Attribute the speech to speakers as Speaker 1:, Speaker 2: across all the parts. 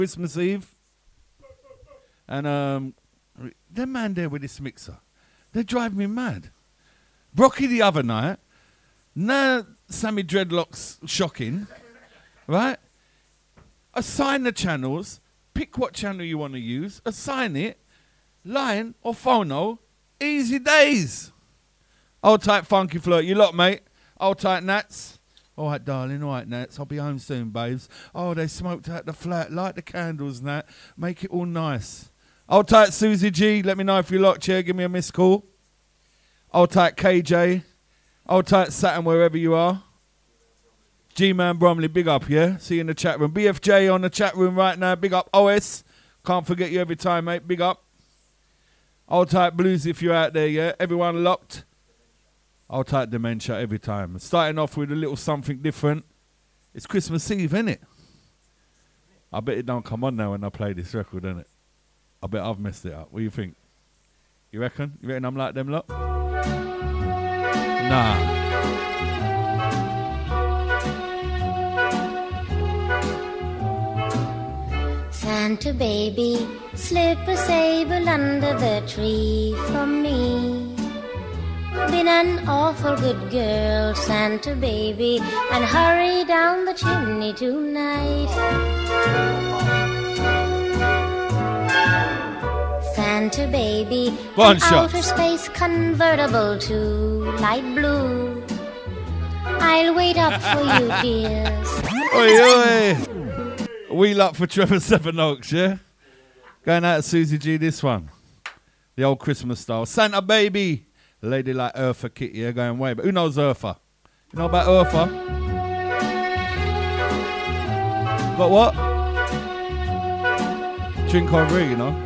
Speaker 1: Christmas Eve. And that man there with this mixer, they drive me mad. Brocky the other night, now Sammy Dreadlocks shocking, right? Assign the channels, pick what channel you want to use, assign it, line or phono, easy days. Old tight funky flirt, you lot, mate. Old tight Nats. All right, darling, all right, Nats. I'll be home soon, babes. Oh, they smoked out the flat. Light the candles, Nat. Make it all nice. Old tight Susie G, let me know if you lot, chair. Give me a missed call. Old tight KJ. Old tight Saturn, wherever you are. G-Man Bromley, big up, yeah? See you in the chat room. BFJ on the chat room right now. Big up, OS. Can't forget you every time, mate. Big up. Old tight Blues if you're out there, yeah? Everyone locked. Old tight Dementia every time. Starting off with a little something different. It's Christmas Eve, innit? I bet it don't come on now when I play this record, innit? I bet I've messed it up. What do you think? You reckon? You reckon I'm like them lot? Nah.
Speaker 2: Santa baby, slip a sable under the tree for me. Been an awful good girl, Santa baby, and hurry down the chimney tonight. Santa baby, an outer space convertible to light blue. I'll wait up for you, dears.
Speaker 1: Oi, oi. Wheel up for Trevor Sevenoaks, yeah? Going out to Susie G, this one. The old Christmas style. Santa baby. Lady like Eartha Kitt, yeah, going way. But who knows Eartha? You know about Eartha? Got what? Drink over, you know?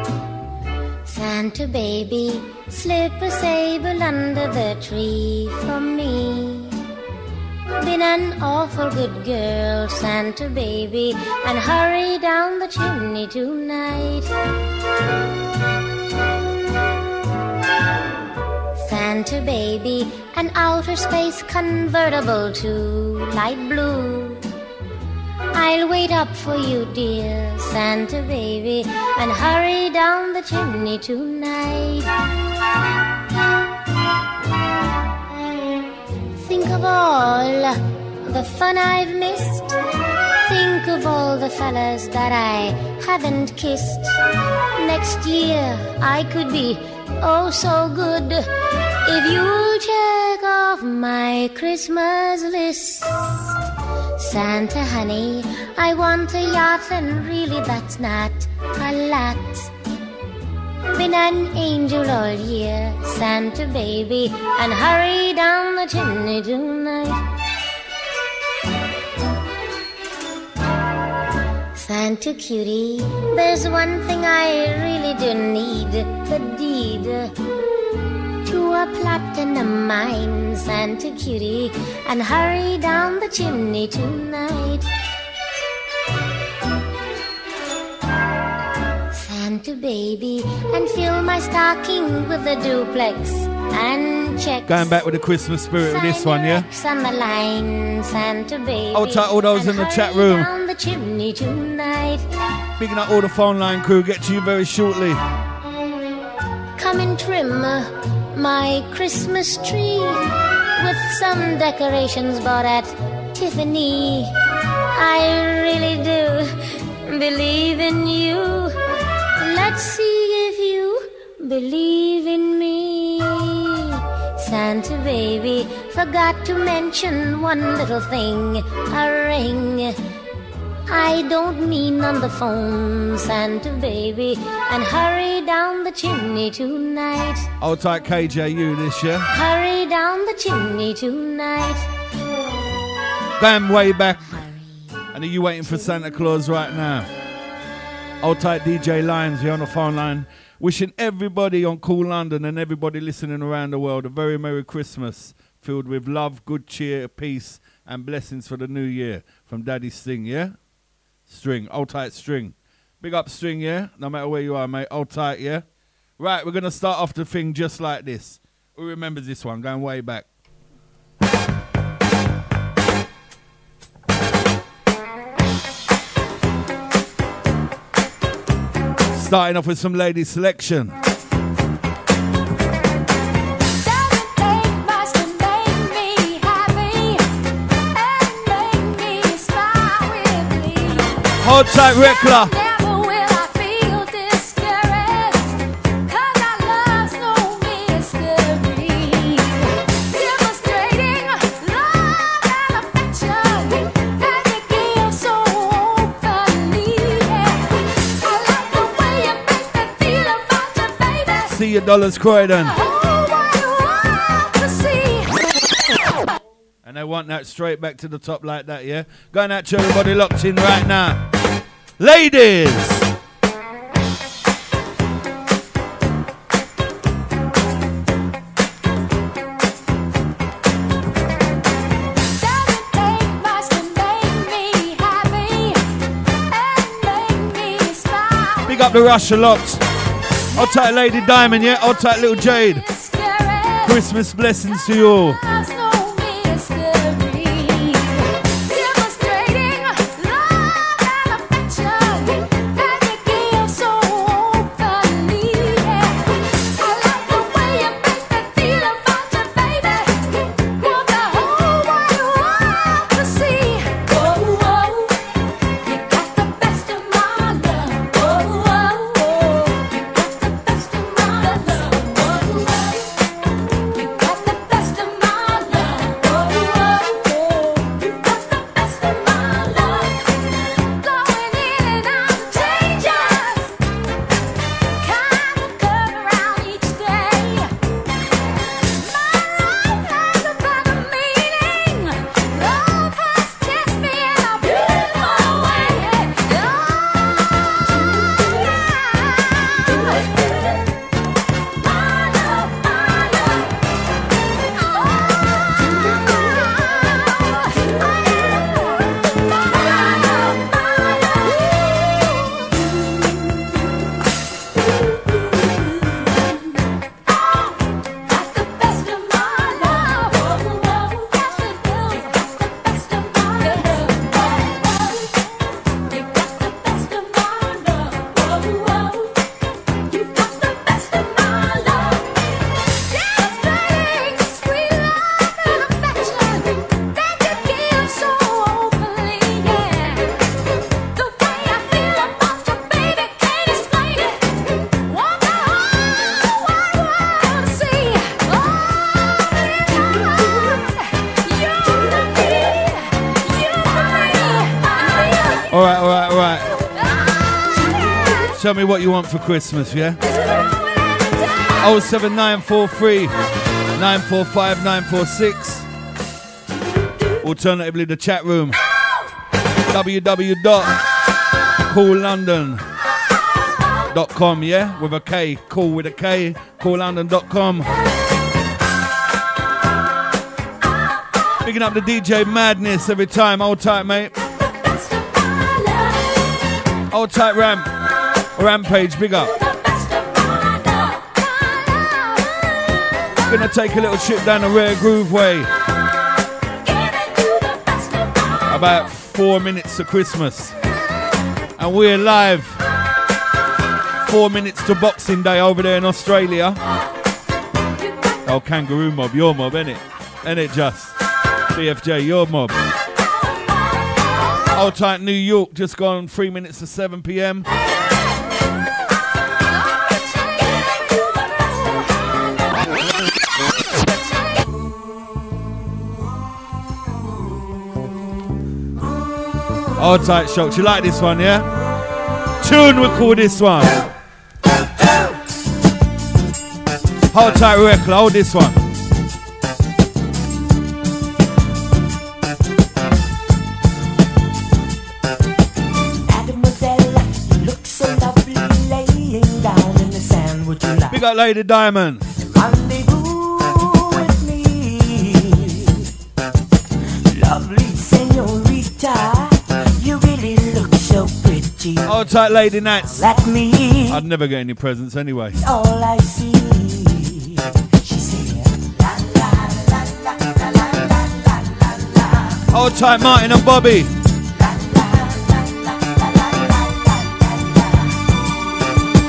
Speaker 2: Santa baby, slip a sable under the tree for me. Been an awful good girl, Santa baby, and hurry down the chimney tonight. Santa baby, an outer space convertible to light blue. I'll wait up for you, dear Santa baby, and hurry down the chimney tonight. Think of all the fun I've missed. Think of all the fellas that I haven't kissed. Next year I could be oh so good if you'll check off my Christmas list. Santa honey, I want a yacht, and really that's not a lot. Been an angel all year, Santa baby, and hurry down the chimney tonight. Santa cutie, there's one thing I really do need, the deed to a platinum mine, Santa cutie, and hurry down the chimney tonight. Santa baby, and fill my stocking with a duplex and checks.
Speaker 1: Going back with the Christmas spirit of this one, yeah?
Speaker 2: On the line, Santa baby,
Speaker 1: I'll take all those in the chat room.
Speaker 2: Down the chimney tonight.
Speaker 1: Bigging up all the phone line crew. Get to you very shortly.
Speaker 2: Come and trim my Christmas tree with some decorations bought at Tiffany. I really do believe in you. Let's see if you believe in me. Santa baby, forgot to mention one little thing, a ring. I don't mean on the phone, Santa baby, and hurry down the chimney tonight.
Speaker 1: Old tight KJU this year.
Speaker 2: Hurry down the chimney tonight.
Speaker 1: Going way back. And are you waiting for Santa Claus right now? Old tight DJ Lions here on the phone line. Wishing everybody on Cool London and everybody listening around the world a very Merry Christmas, filled with love, good cheer, peace, and blessings for the new year. From Daddy Sting, yeah? String, old tight String. Big up String, yeah? No matter where you are, mate. Old tight, yeah? Right, we're going to start off the thing just like this. Who remembers this one? Going way back. Starting off with some lady selection. Hold tight, Rekla. See your dollars, Croydon. And I want that straight back to the top like that, yeah? Going out to everybody locked in right now. Ladies! Big up the Russia locks. Hold tight, Lady Diamond, yeah? Hold tight, Little Jade. Christmas blessings to you all. Tell me what you want for Christmas, yeah? 07943 945 946. Alternatively, the chat room. www.coollondon.com, yeah? With a K. Cool with a K. Coollondon.com. Picking up the DJ Madness every time. Hold tight, mate. Hold tight, Rampage, big up. Gonna take a little trip down the Rare Groove Way. About 4 minutes to Christmas. And we're live. 4 minutes to Boxing Day over there in Australia. Oh, Kangaroo Mob, your mob, innit? Innit, just? BFJ, your mob. Hold tight, New York, just gone 3 minutes to 7 p.m. Hold tight, Shocks. You like this one, yeah? Tune, we call this one. Hold tight, Rekla. Hold this one.
Speaker 3: Mademoiselle, you look so lovely laying down in the sand. Would you like?
Speaker 1: Big up Lady Diamond.
Speaker 3: Rendezvous with me, lovely señorita. You really look so pretty.
Speaker 1: Hold tight, Lady Nats.
Speaker 3: Let me.
Speaker 1: I'd never get any presents anyway.
Speaker 3: All I see. She said, la la la la la la la la la.
Speaker 1: Hold tight, Martin and Bobby.
Speaker 3: La la la la la la la la la.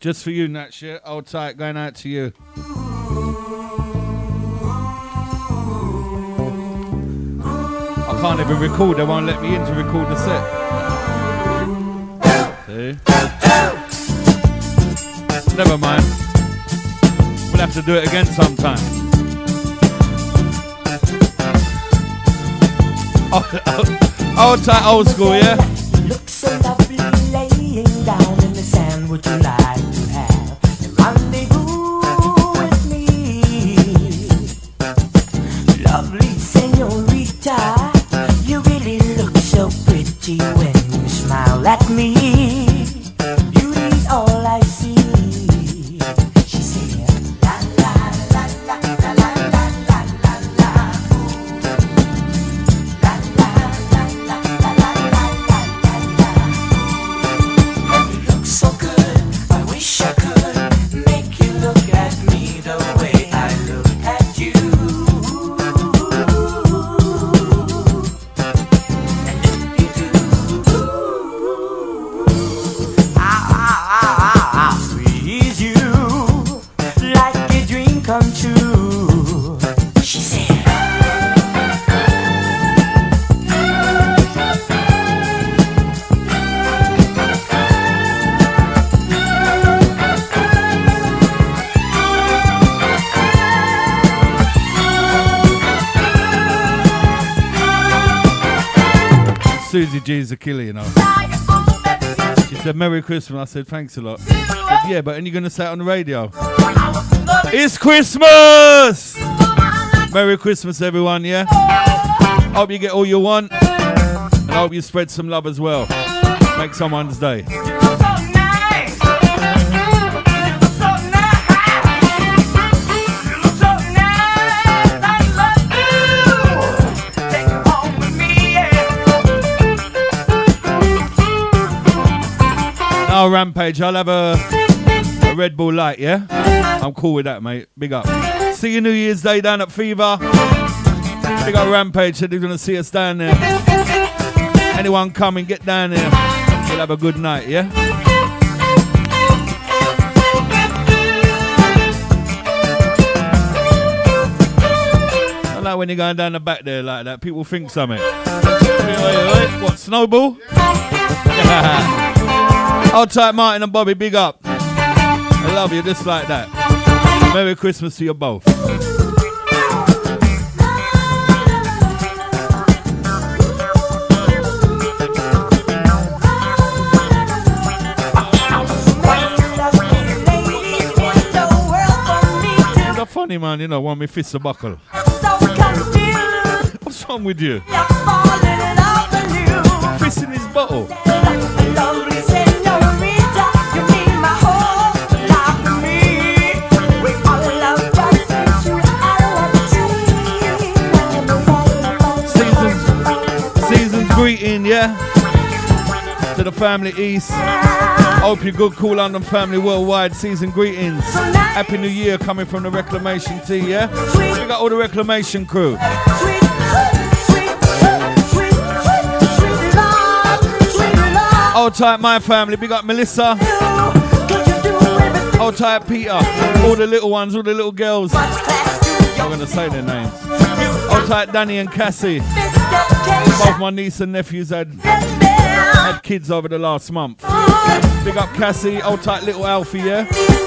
Speaker 1: Just for you, Nat shit. Hold tight, going out to you. I can't even record, they won't let me in to record the set. See? Never mind. We'll have to do it again sometime. Old tight, old school, yeah?
Speaker 3: You look so lovely laying down in the sand. Would you like to have a rendezvous with me? Lovely señorita, you really look so pretty when you smile at me. Beauty's all I see. She said, la la la la la la la la la la. La la la la la la la la la. You look so good, I wish I could make you look at me the way I look at you. And if you do, I'll squeeze you like a dream come true. She said.
Speaker 1: Susie G's a killer, you know. She said, Merry Christmas. I said, thanks a lot. She said, yeah, but are you going to say it on the radio? It's Christmas! Merry Christmas, everyone, yeah? Hope you get all you want. And I hope you spread some love as well. Make someone's day. Now, Rampage, I'll have a Red Bull Light, yeah? I'm cool with that, mate. Big up. See you New Year's Day down at Fever. Big up Rampage, said they're going to see us down there. Anyone come and get down there, we'll have a good night, yeah? I like when you're going down the back there like that. People think something. What, Snowball? Hold tight, Martin and Bobby, big up. I love you just like that. Merry Christmas to you both. You're funny, man, you know, want me fist a buckle. What's wrong with you? Fist in his bottle. Greeting, yeah, to the family East. Hope you're good, cool London family worldwide. Season greetings. Happy New Year coming from the Reclamation team, yeah? We got all the Reclamation crew. Hold tight, my family. Big up Melissa. Hold tight, Peter. All the little ones, all the little girls. I'm going to say their names. Hold tight, Danny and Cassie. Both my niece and nephews had kids over the last month. Big up Cassie, hold tight little Alfie, yeah?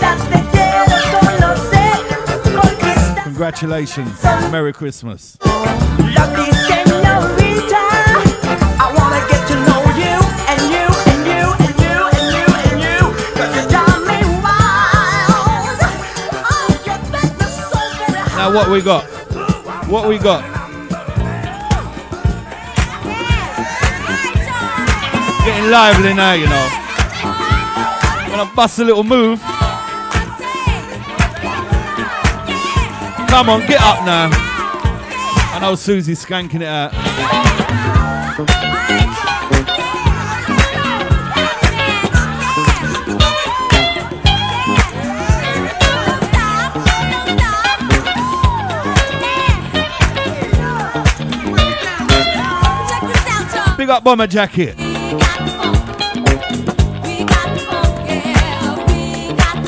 Speaker 1: Congratulations, Merry Christmas.
Speaker 3: Lucky señorita, I wanna get to know you and you and you and you and you and you, 'cause you drive me wild. Oh, you make me so very high.
Speaker 1: Now what we got? What we got? Getting lively now, you know. Gonna bust a little move. Come on, get up now. I know Susie's skanking it out. Big up Bomber Jacket.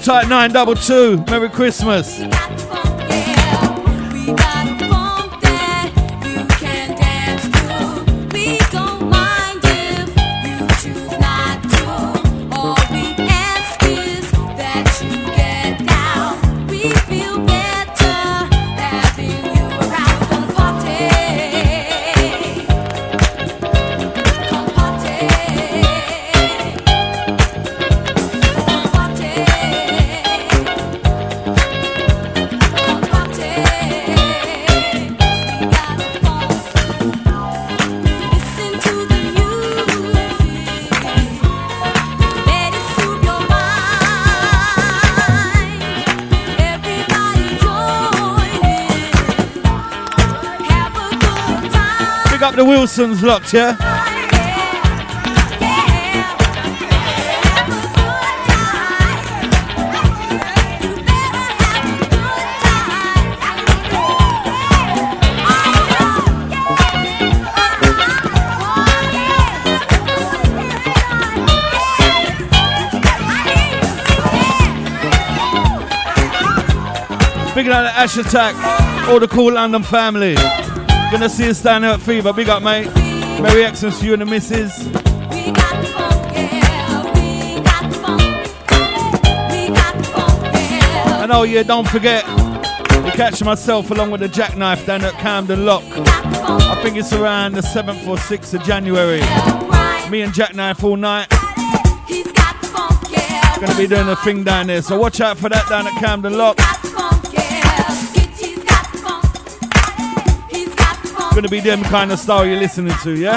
Speaker 1: tight 922. Merry Christmas. Up the Wilsons locked, yeah? Big up the Ash Attack, all the cool London family. Gonna see us down there at Fever. Big up, mate. Merry Xmas to you and the missus. And oh yeah, don't forget, you catch myself along with the Jackknife down at Camden Lock. I think it's around the 7th or 6th of January. Me and Jackknife all night. Gonna be doing a thing down there, so watch out for that down at Camden Lock. Gonna be them kind of style you're listening to, yeah?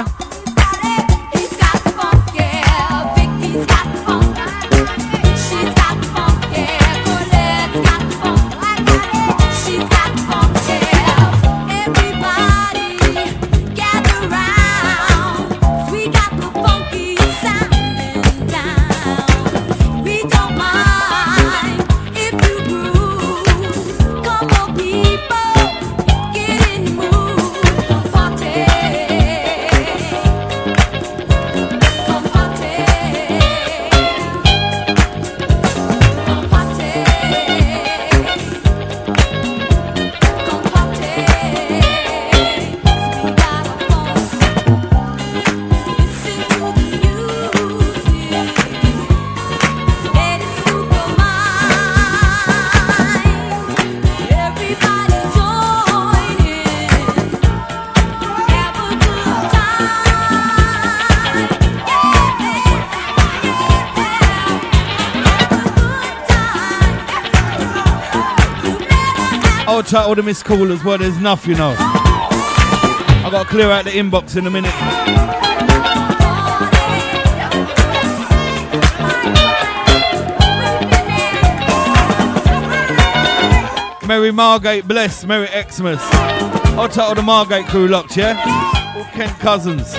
Speaker 1: All the missed callers, well, there's enough, you know. I've got to clear out the inbox in a minute. Merry Margate, bless, Merry Xmas. I'll take all the Margate crew locked, yeah? All Kent cousins.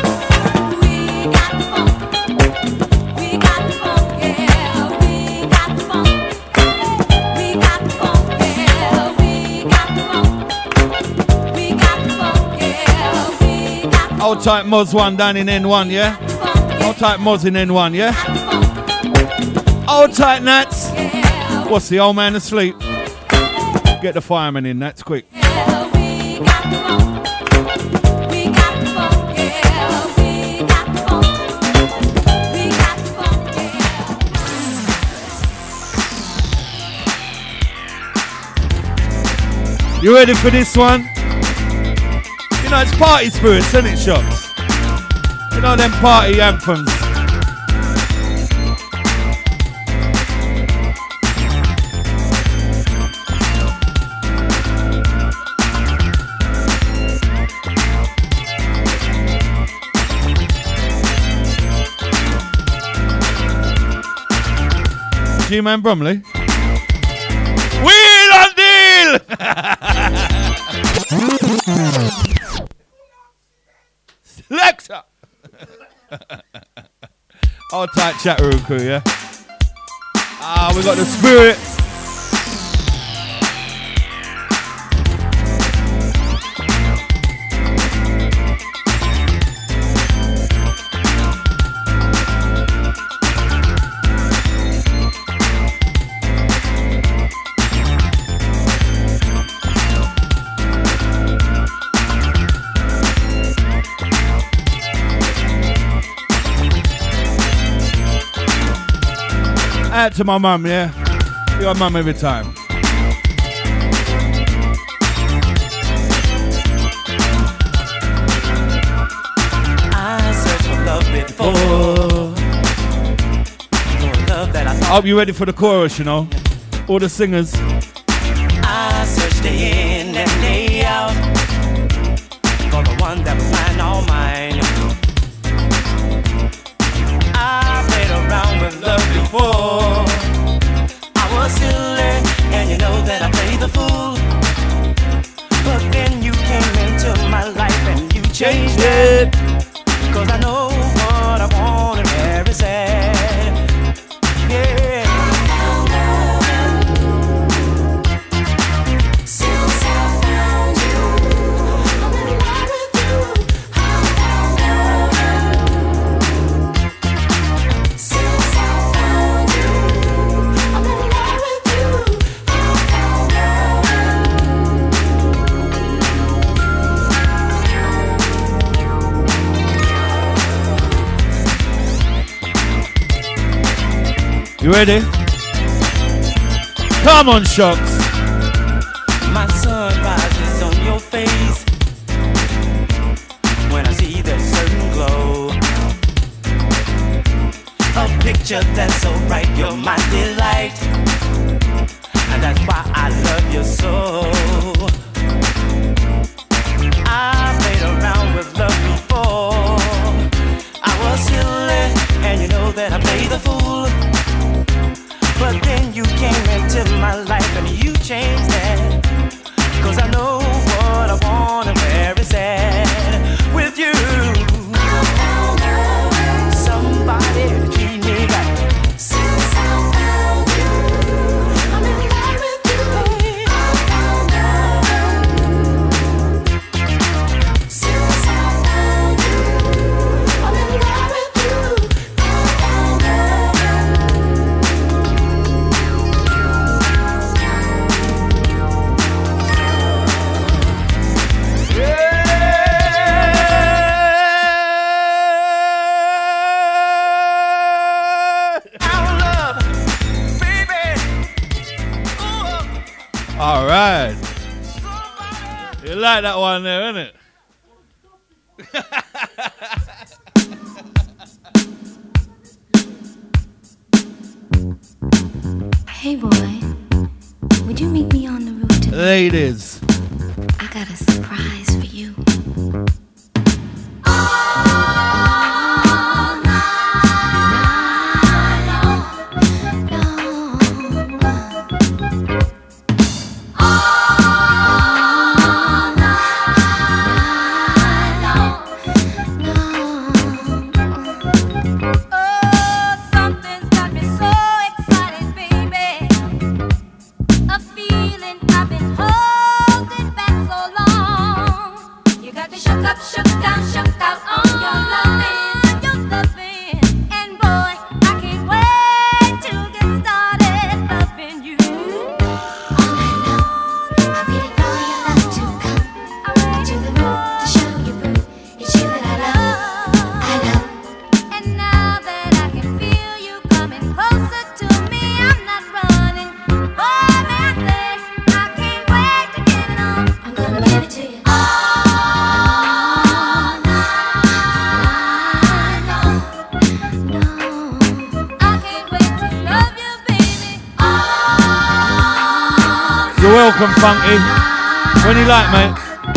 Speaker 1: Hold tight Moz 1 down in N1, yeah? Hold tight Moz in N1, yeah? Hold tight Nats. What's the old man asleep? Get the fireman in, Nats, quick. You ready for this one? You know, it's party spirits, isn't it, Shots? You know them party anthems. G-Man Bromley. Wheel on deal! Alexa! All tight chat room crew, yeah? Ah, we got the spirit. Out to my mum, yeah? Your mum every time.
Speaker 3: I searched for love before. Love that I thought.
Speaker 1: I hope you're ready for the chorus, you know. All the singers.
Speaker 3: I searched day in and day out for the one that was mine, all mine. I played around with love before. I was silly, and you know that I played the fool. But then you came into my life and you changed it. 'Cause I know what I want and where it's at. Yeah. Since I found you, I'm in love with you. I found love. Since I found you, I'm in love with you. I found
Speaker 1: You ready? Come on, Shocks.
Speaker 3: My sun rises on your face when I see that certain glow. A picture that's so bright, you're my delight, and that's why I love you so. I played around with love before. I was silly, and you know that I played the fool. But then you came into my life and you changed that. 'Cause I know what I want and where it's at. With you, I found love. Somebody to treat me right. Since I found you, I'm in love with you. I found love. Since I found you, I'm in love with you. I found love.
Speaker 1: All right. You like that one there, innit?
Speaker 4: Hey boy, would you meet me on the roof tonight?
Speaker 1: Ladies.
Speaker 4: I got a surprise for you.
Speaker 1: You're welcome, Funky. When you like, mate.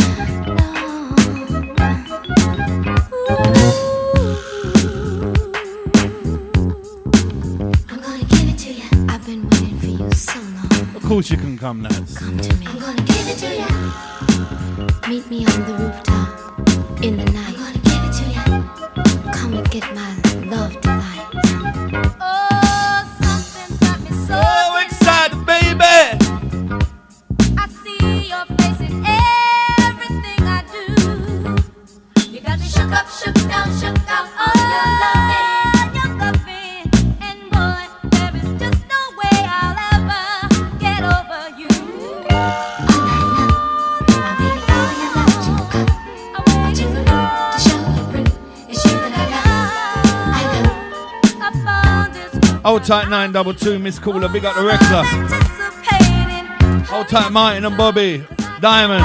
Speaker 4: I'm gonna give it to you. I've been waiting for you so long.
Speaker 1: Of course you can come, Nats.
Speaker 4: Come to me. I'm gonna give it to you. Meet me on the rooftop in the night. I'm gonna give it to you. Come and get my love tonight. Oh, something's got me so
Speaker 1: excited, baby.
Speaker 4: I see your face in everything I do. You got me shook up, shook down on your loving, and boy, there is just no way I'll ever get over you. All night long, I'm waiting for your love to come. I want you to show you proof. It's you that I love.
Speaker 1: Hold tight 922, Miss Cooler, big up the Wrexler. Hold tight Martin and Bobby, Diamond.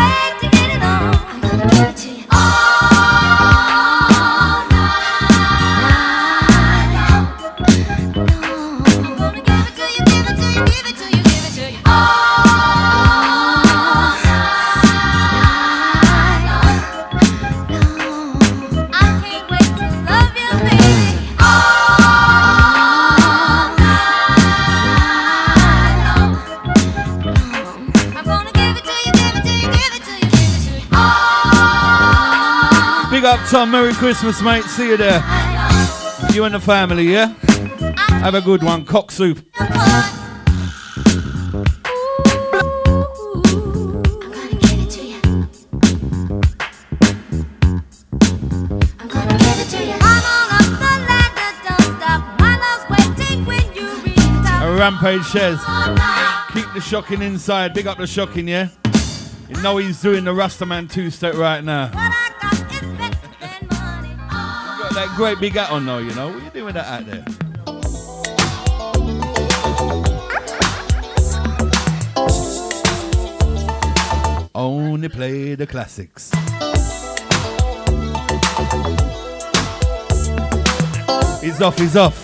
Speaker 1: Big up Tom, Merry Christmas mate, see you there. You and the family, yeah? Have a good one, cock soup. Rampage says, keep the shocking inside. Big up the shocking, yeah? You know he's doing the Rastaman two-step right now. You got that great big hat on though, you know? What are you doing with that hat there? Only play the classics. He's off, he's off.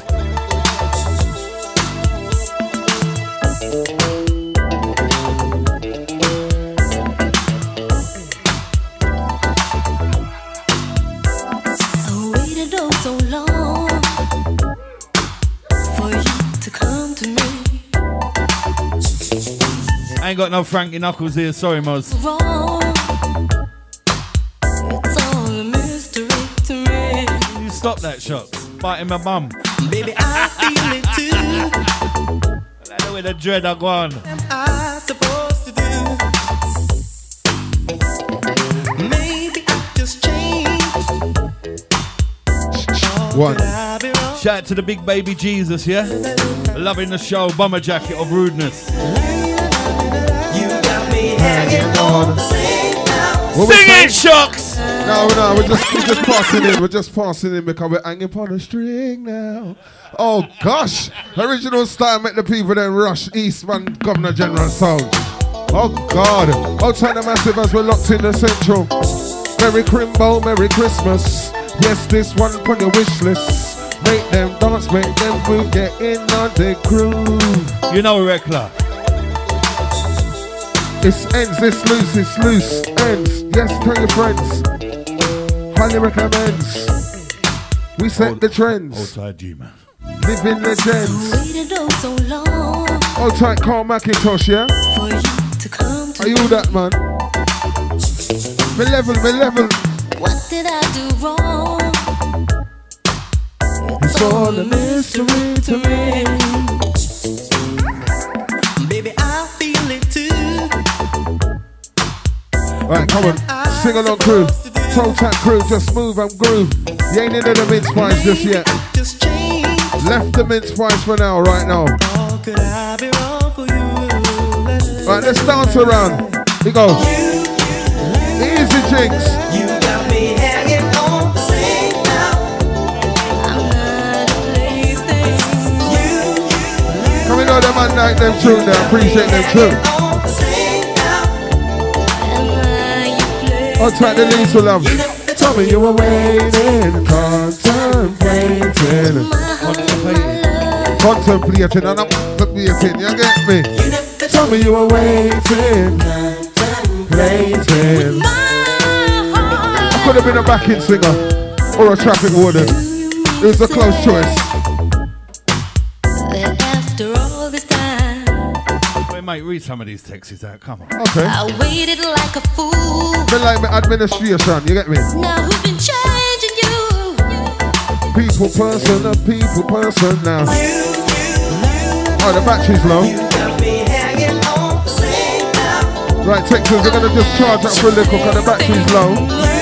Speaker 1: I ain't got no Frankie Knuckles here, sorry Moz.
Speaker 3: It's all a mystery to me.
Speaker 1: You stop that shot, biting my bum.
Speaker 3: Baby, I feel it too.
Speaker 1: I like the way the dread are gone.
Speaker 3: What am I supposed to do? Maybe I just changed.
Speaker 5: One.
Speaker 1: Shout out to the big baby Jesus, yeah? Loving the show, Bomber Jacket of Rudeness.
Speaker 3: Hanging on.
Speaker 1: Sing it, Shocks!
Speaker 5: No, we're just passing in. We're just passing in because we're hanging upon a string now. Oh gosh, original style make the people then rush Eastman Governor General sound. Oh God, outside the massive as we're locked in the central. Merry Crimbo, Merry Christmas. Yes, this one for the wish list. Make them dance, make them move, get in on the groove.
Speaker 1: You know, Rekla.
Speaker 5: It's ends, it's loose, ends. Yes, tell your friends. Highly recommends. We set the trends.
Speaker 1: Outside G, man.
Speaker 5: Living legends.
Speaker 3: Waited oh so long
Speaker 5: Hold tight, Carl McIntosh, yeah?
Speaker 3: for you to come to
Speaker 5: Are you that, man? Me level.
Speaker 3: What did I do wrong?
Speaker 5: It's all a mystery to me.
Speaker 3: Baby, I feel it too.
Speaker 5: Alright, come on. Sing along crew. Toe tap crew, just move and groove. You ain't into the mince pies just yet.
Speaker 3: Just change.
Speaker 5: Left the mince pies for now, right now.
Speaker 3: How could I be wrong for you?
Speaker 5: Right, let's dance around. Here we go. Easy Jinx.
Speaker 3: You got me hanging on the same now. I'm not a plaything.
Speaker 5: Coming on them and like them tune there. Appreciate them too. I'll track the leads for love. Tell me you were waiting, contemplating. Contemplating and I'm contemplating, you get me? Tell me you were waiting, contemplating. I could have been a backing singer or a traffic warden. It was a close choice.
Speaker 3: After all this time,
Speaker 1: Wait, mate, read some of these texts out, come on.
Speaker 5: Okay.
Speaker 3: I waited like a fool.
Speaker 5: Been like my administration, you get me?
Speaker 3: Now who's been changing you?
Speaker 5: People person, a people person now. Oh, the battery's low. Right, Texans are gonna just charge up for a little because the battery's low.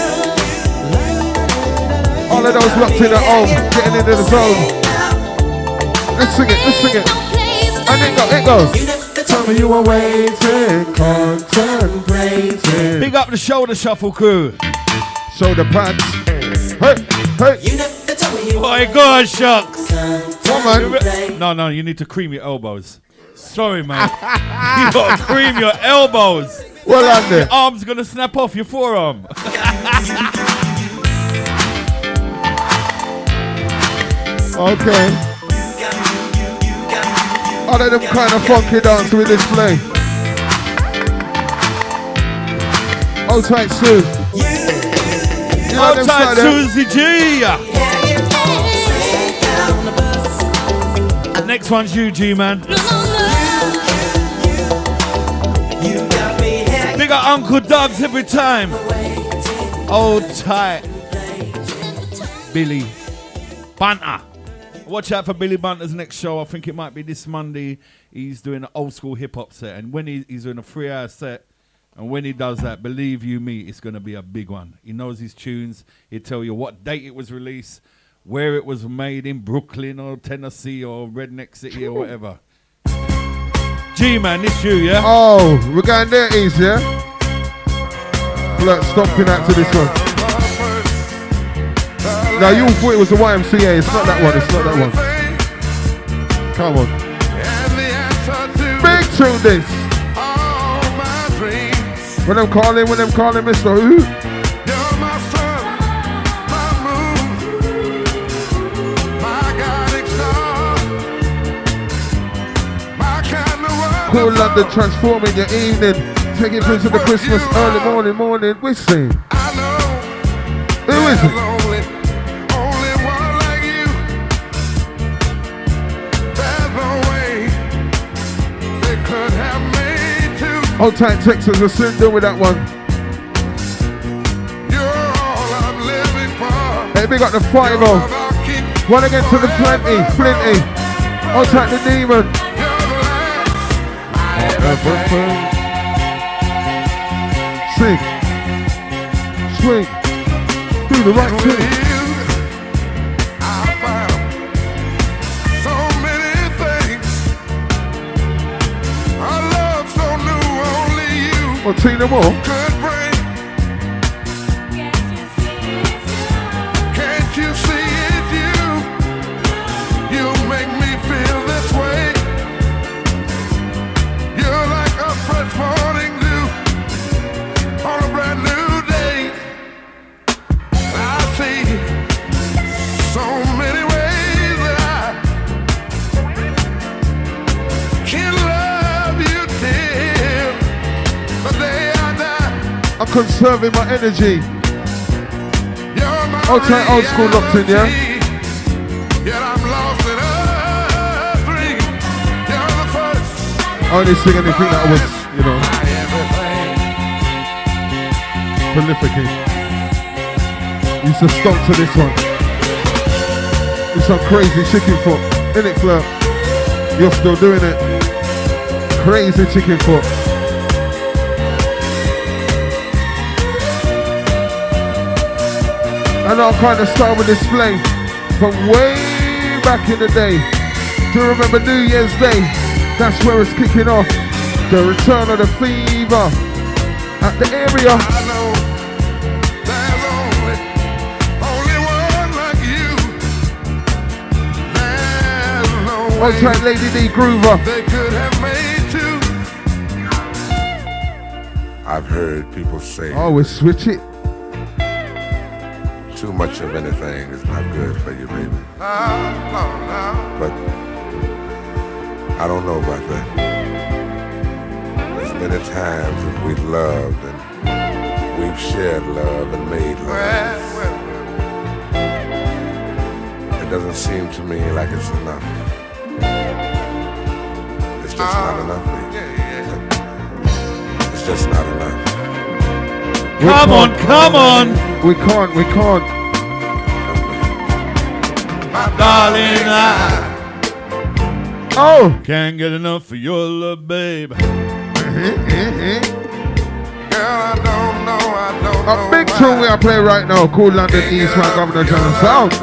Speaker 5: All of those locked in at home, getting into the zone. Let's sing it. And it goes. Tell me you were waiting, contemplating.
Speaker 1: Big up the Shoulder Shuffle crew.
Speaker 5: Shoulder pads. Hey.
Speaker 1: My God, shucks.
Speaker 5: Come on.
Speaker 1: No, you need to cream your elbows. Sorry, mate. You gotta cream your elbows.
Speaker 5: Well on there.
Speaker 1: Your arm's gonna snap off your forearm.
Speaker 5: Okay. All of them kind of funky dance we display. Hold tight, Sue. You know
Speaker 1: Hold
Speaker 5: them
Speaker 1: tight,
Speaker 5: style there?
Speaker 1: Susie G. Next one's you, G, man. Big up Uncle Doug's every time. Hold tight. Billy Bunter. Watch out for Billy Bunter's next show. I think it might be this Monday. He's doing an old school hip hop set. And when he's doing a 3-hour set, and when he does that, believe you me, it's going to be a big one. He knows his tunes. He'll tell you what date it was released, where it was made in Brooklyn or Tennessee or Redneck City or whatever. G-Man, this you, yeah?
Speaker 5: Oh, we're going there easy, yeah? Look, stomping out to this one. Now you thought it was the YMCA. It's not that one. It's not that one. Come on. Big tune this. When I'm calling Mr. Who?
Speaker 6: You're my sun, my moon, my guiding star, my kind of one.
Speaker 5: Cool London transforming your evening. Take it through to the Christmas early morning. We sing.
Speaker 6: I know.
Speaker 5: Who is it?
Speaker 6: Only one like you. There's no way they could have made two.
Speaker 5: Hold tight, Texas. We'll soon deal with that one.
Speaker 6: You're all I'm living for.
Speaker 5: Hey, big up the 5-0. One again to the Flinty. Hold tight, the Demon. Sing. Swing. Do the right thing.
Speaker 6: I found so many things. A love so new, only you
Speaker 5: Or Tina Moore.
Speaker 6: could bring. Can't you see it, you? You make me feel this way. You're like a fresh morning dew on a brand new day. I see so many ways that I can love you till the day I die.
Speaker 5: I'm conserving my energy.
Speaker 6: You're my
Speaker 5: Hold tight, old school locked in, yeah?
Speaker 6: reality. Yet I'm lost in a dream. You're the first,
Speaker 5: I only sing anything that was, you know,
Speaker 6: my everything.
Speaker 5: prolific. Used to stomp to this one. It's some crazy chicken foot. Innit, Flirt? You're still doing it. Crazy chicken foot. And I'll kind of start with display from way back in the day. Do you remember New Year's Day? That's where it's kicking off. The return of the fever at the area.
Speaker 6: I know there's only one like you. There's no
Speaker 5: Hold
Speaker 6: way
Speaker 5: tight, Lady D Groover.
Speaker 6: they could have made two. I've heard people say
Speaker 5: Oh, we switch it.
Speaker 6: too much of anything is not good for you, baby. But I don't know about that. There's many times that we've loved and we've shared love and made love. It doesn't seem to me like it's enough. It's just not enough, baby. It's just not enough.
Speaker 1: Come on.
Speaker 5: We can't.
Speaker 6: My
Speaker 1: Darling, I
Speaker 5: Oh!
Speaker 1: can't get enough of your love, babe.
Speaker 6: girl, I don't know.
Speaker 5: A big tune we are playing right now. Cool London East, my Governor General South.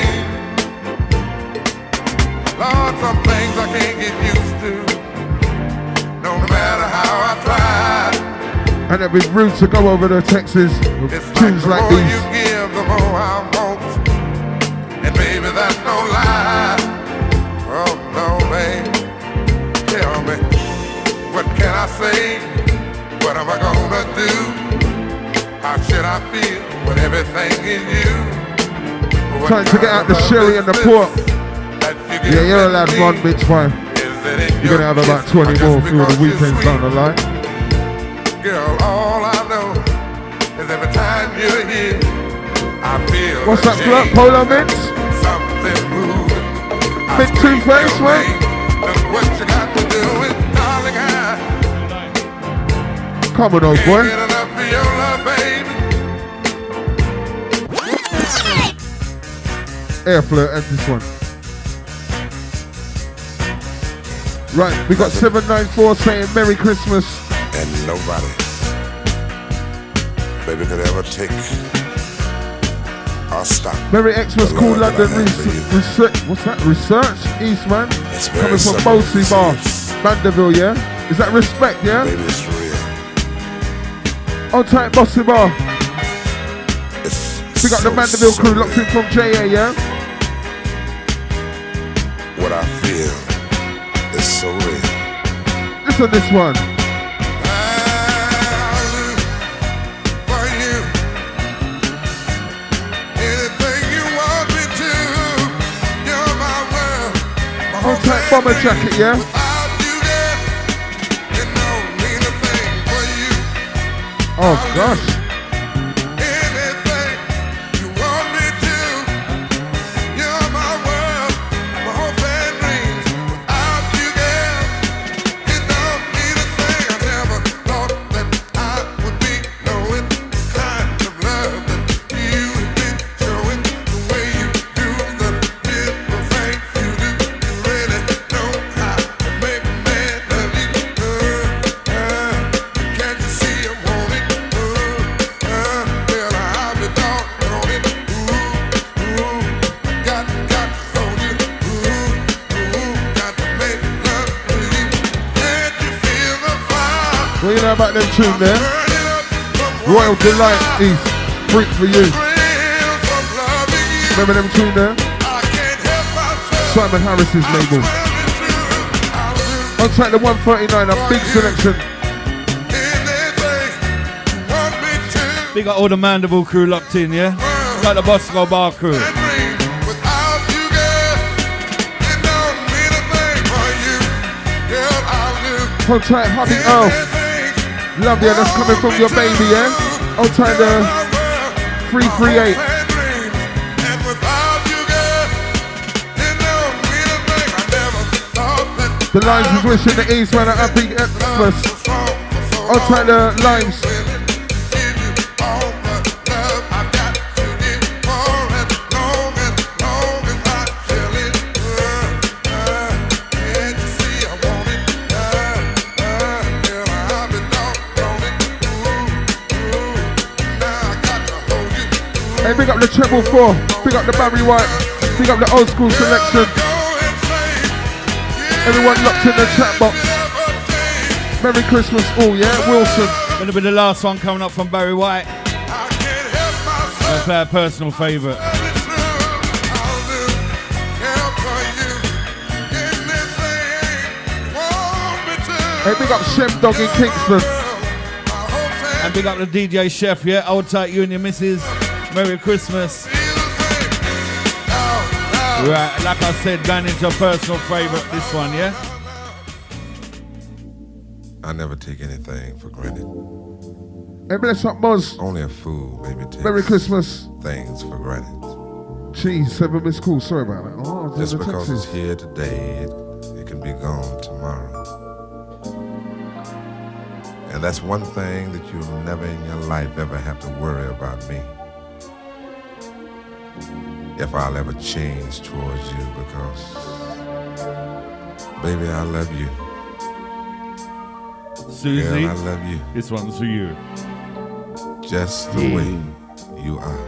Speaker 6: Lord, some things I can't get used to. No matter how I try.
Speaker 5: And it'd be rude to go over to Texas with
Speaker 6: It's
Speaker 5: tunes
Speaker 6: like
Speaker 5: like
Speaker 6: the more
Speaker 5: these.
Speaker 6: you give, the more I want. What am I gonna do? How should I feel when everything is you? What
Speaker 5: Trying to get out the
Speaker 6: kind of
Speaker 5: sherry
Speaker 6: love
Speaker 5: and the
Speaker 6: is
Speaker 5: pork.
Speaker 6: this that you give
Speaker 5: Yeah, you're
Speaker 6: to
Speaker 5: allowed
Speaker 6: me?
Speaker 5: one bitch fine.
Speaker 6: Is it in
Speaker 5: You're
Speaker 6: your
Speaker 5: gonna have about
Speaker 6: kiss
Speaker 5: 20
Speaker 6: or just
Speaker 5: more through the
Speaker 6: because you're
Speaker 5: weekends
Speaker 6: sweet?
Speaker 5: down the line.
Speaker 6: Girl, all I know is every time you're here, I feel
Speaker 5: What's
Speaker 6: a
Speaker 5: that flirt?
Speaker 6: change.
Speaker 5: Polo Mints?
Speaker 6: Something moving. I
Speaker 5: Mint
Speaker 6: scream
Speaker 5: toothpaste,
Speaker 6: your
Speaker 5: man?
Speaker 6: name. Just what you got to do is, darling, I
Speaker 5: Come on, old
Speaker 6: can't
Speaker 5: boy.
Speaker 6: get enough of your love, baby.
Speaker 5: Air flirt and this one. Right, we got 794 saying Merry Christmas.
Speaker 6: And nobody, baby, could ever take or stop.
Speaker 5: Merry Xmas
Speaker 6: The
Speaker 5: Cool
Speaker 6: love that
Speaker 5: London
Speaker 6: I have for you.
Speaker 5: Research. What's that? Research Eastman.
Speaker 6: It's very
Speaker 5: Coming from
Speaker 6: simple.
Speaker 5: Mosley Bar, Mandeville, yeah? Is that respect, yeah?
Speaker 6: Baby, it's real.
Speaker 5: On tight Mosley Bar.
Speaker 6: It's
Speaker 5: We got the
Speaker 6: so,
Speaker 5: Mandeville
Speaker 6: so
Speaker 5: crew locked in
Speaker 6: real.
Speaker 5: from JA, yeah?
Speaker 6: What I feel is so real.
Speaker 5: Listen to this one.
Speaker 6: I'll do for you anything you want me to. You're my world, my
Speaker 5: On
Speaker 6: whole
Speaker 5: tight bomber
Speaker 6: family.
Speaker 5: jacket, yeah?
Speaker 6: Without you there, it don't mean a thing for you.
Speaker 5: Oh gosh.
Speaker 6: Anything you want me to. You're my world, my whole family. Without you there, it don't mean a thing. I never thought that I would be knowing the kind of love that you've been showing. The way you do the little things you do. You really know how to make a man love you. Can't you see I want it? Well, I'll be dogging on it. Got to hold you. Got to make love to you. Can't you feel the fire?
Speaker 5: What you know about them tune there?
Speaker 6: Burning up from
Speaker 5: Royal Delight East. Freak for you.
Speaker 6: thrill from loving you.
Speaker 5: Remember them tune there?
Speaker 6: I can't help myself.
Speaker 5: Simon Harris's label.
Speaker 6: Swear it's true. I'll do
Speaker 5: On tight the 139, a big selection.
Speaker 6: anything you want me to.
Speaker 1: Big got all the Mandeville crew locked in, yeah? Got the Bosco Bar crew.
Speaker 6: And dream without you, girl. It don't mean a thing for you. Girl, I'll do
Speaker 5: On tight Hobby Earl.
Speaker 6: anything.
Speaker 5: Love you, that's coming from your baby, yeah? On tight the 338.
Speaker 6: And without you, girl, it don't mean a thing. I never thought that
Speaker 5: The Limes is wishing the Eastman a happy Xmas. On tight the Limes. Hey, big up the treble 4. Big up the Barry White. Big up the old school selection. Everyone locked in the chat box. Merry Christmas all, yeah? Wilson.
Speaker 1: Gonna be the last one coming up from Barry White. Gonna play a personal favourite.
Speaker 5: Hey, big up Shem Dog in Kingston.
Speaker 1: And big up the DJ Chef, yeah? Hold tight, you and your missus. Merry Christmas. Right, like I said, going into a personal favourite, this one, yeah?
Speaker 6: I never take anything for granted.
Speaker 5: Hey, bless up, Moz.
Speaker 6: Only a fool maybe takes
Speaker 5: Merry Christmas.
Speaker 6: things for granted.
Speaker 5: Jeez, 7 missed calls. Sorry about that. Oh, I was
Speaker 6: Just
Speaker 5: in the
Speaker 6: because it's
Speaker 5: taxi.
Speaker 6: here today, it can be gone tomorrow. And that's one thing that you'll never in your life ever have to worry about me. If I'll ever change towards you, because, baby, I love you.
Speaker 1: Susie,
Speaker 6: Girl, I love you
Speaker 1: this one's for you.
Speaker 6: just the way you are.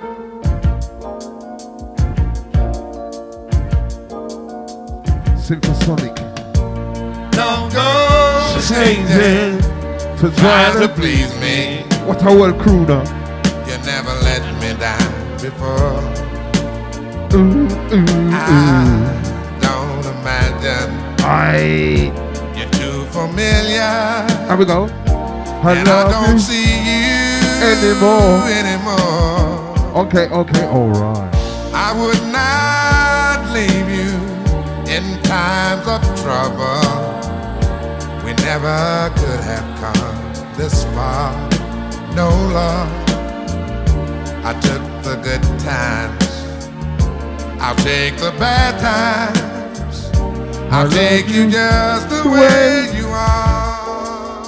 Speaker 5: Symphosonic.
Speaker 6: Don't go changing,
Speaker 5: To
Speaker 6: trying to
Speaker 5: Zion.
Speaker 6: please me.
Speaker 5: What a world crew now.
Speaker 6: You never let me down before.
Speaker 5: Ooh, ooh,
Speaker 6: I don't imagine
Speaker 5: Aye.
Speaker 6: you're too familiar.
Speaker 5: Here we go.
Speaker 6: and I don't see you anymore.
Speaker 5: Okay, alright.
Speaker 6: I would not leave you in times of trouble. We never could have come this far. No love. I took the good times. I'll take the bad times. I'll take you just the way you are.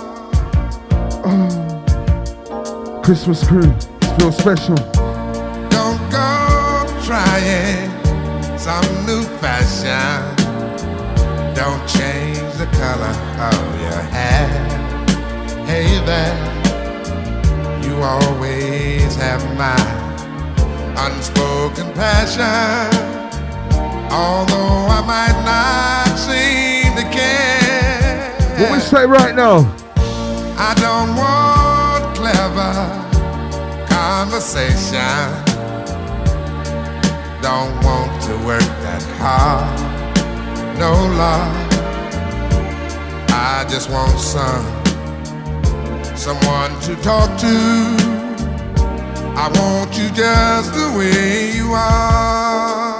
Speaker 5: Oh, Christmas crew, feel special.
Speaker 6: Don't go trying some new fashion. Don't change the color of your hair. Hey there, you always have my unspoken passion. Although I might not seem to care.
Speaker 5: What we say right now?
Speaker 6: I don't want clever conversation. Don't want to work that hard. No love. I just want someone to talk to. I want you just the way you are.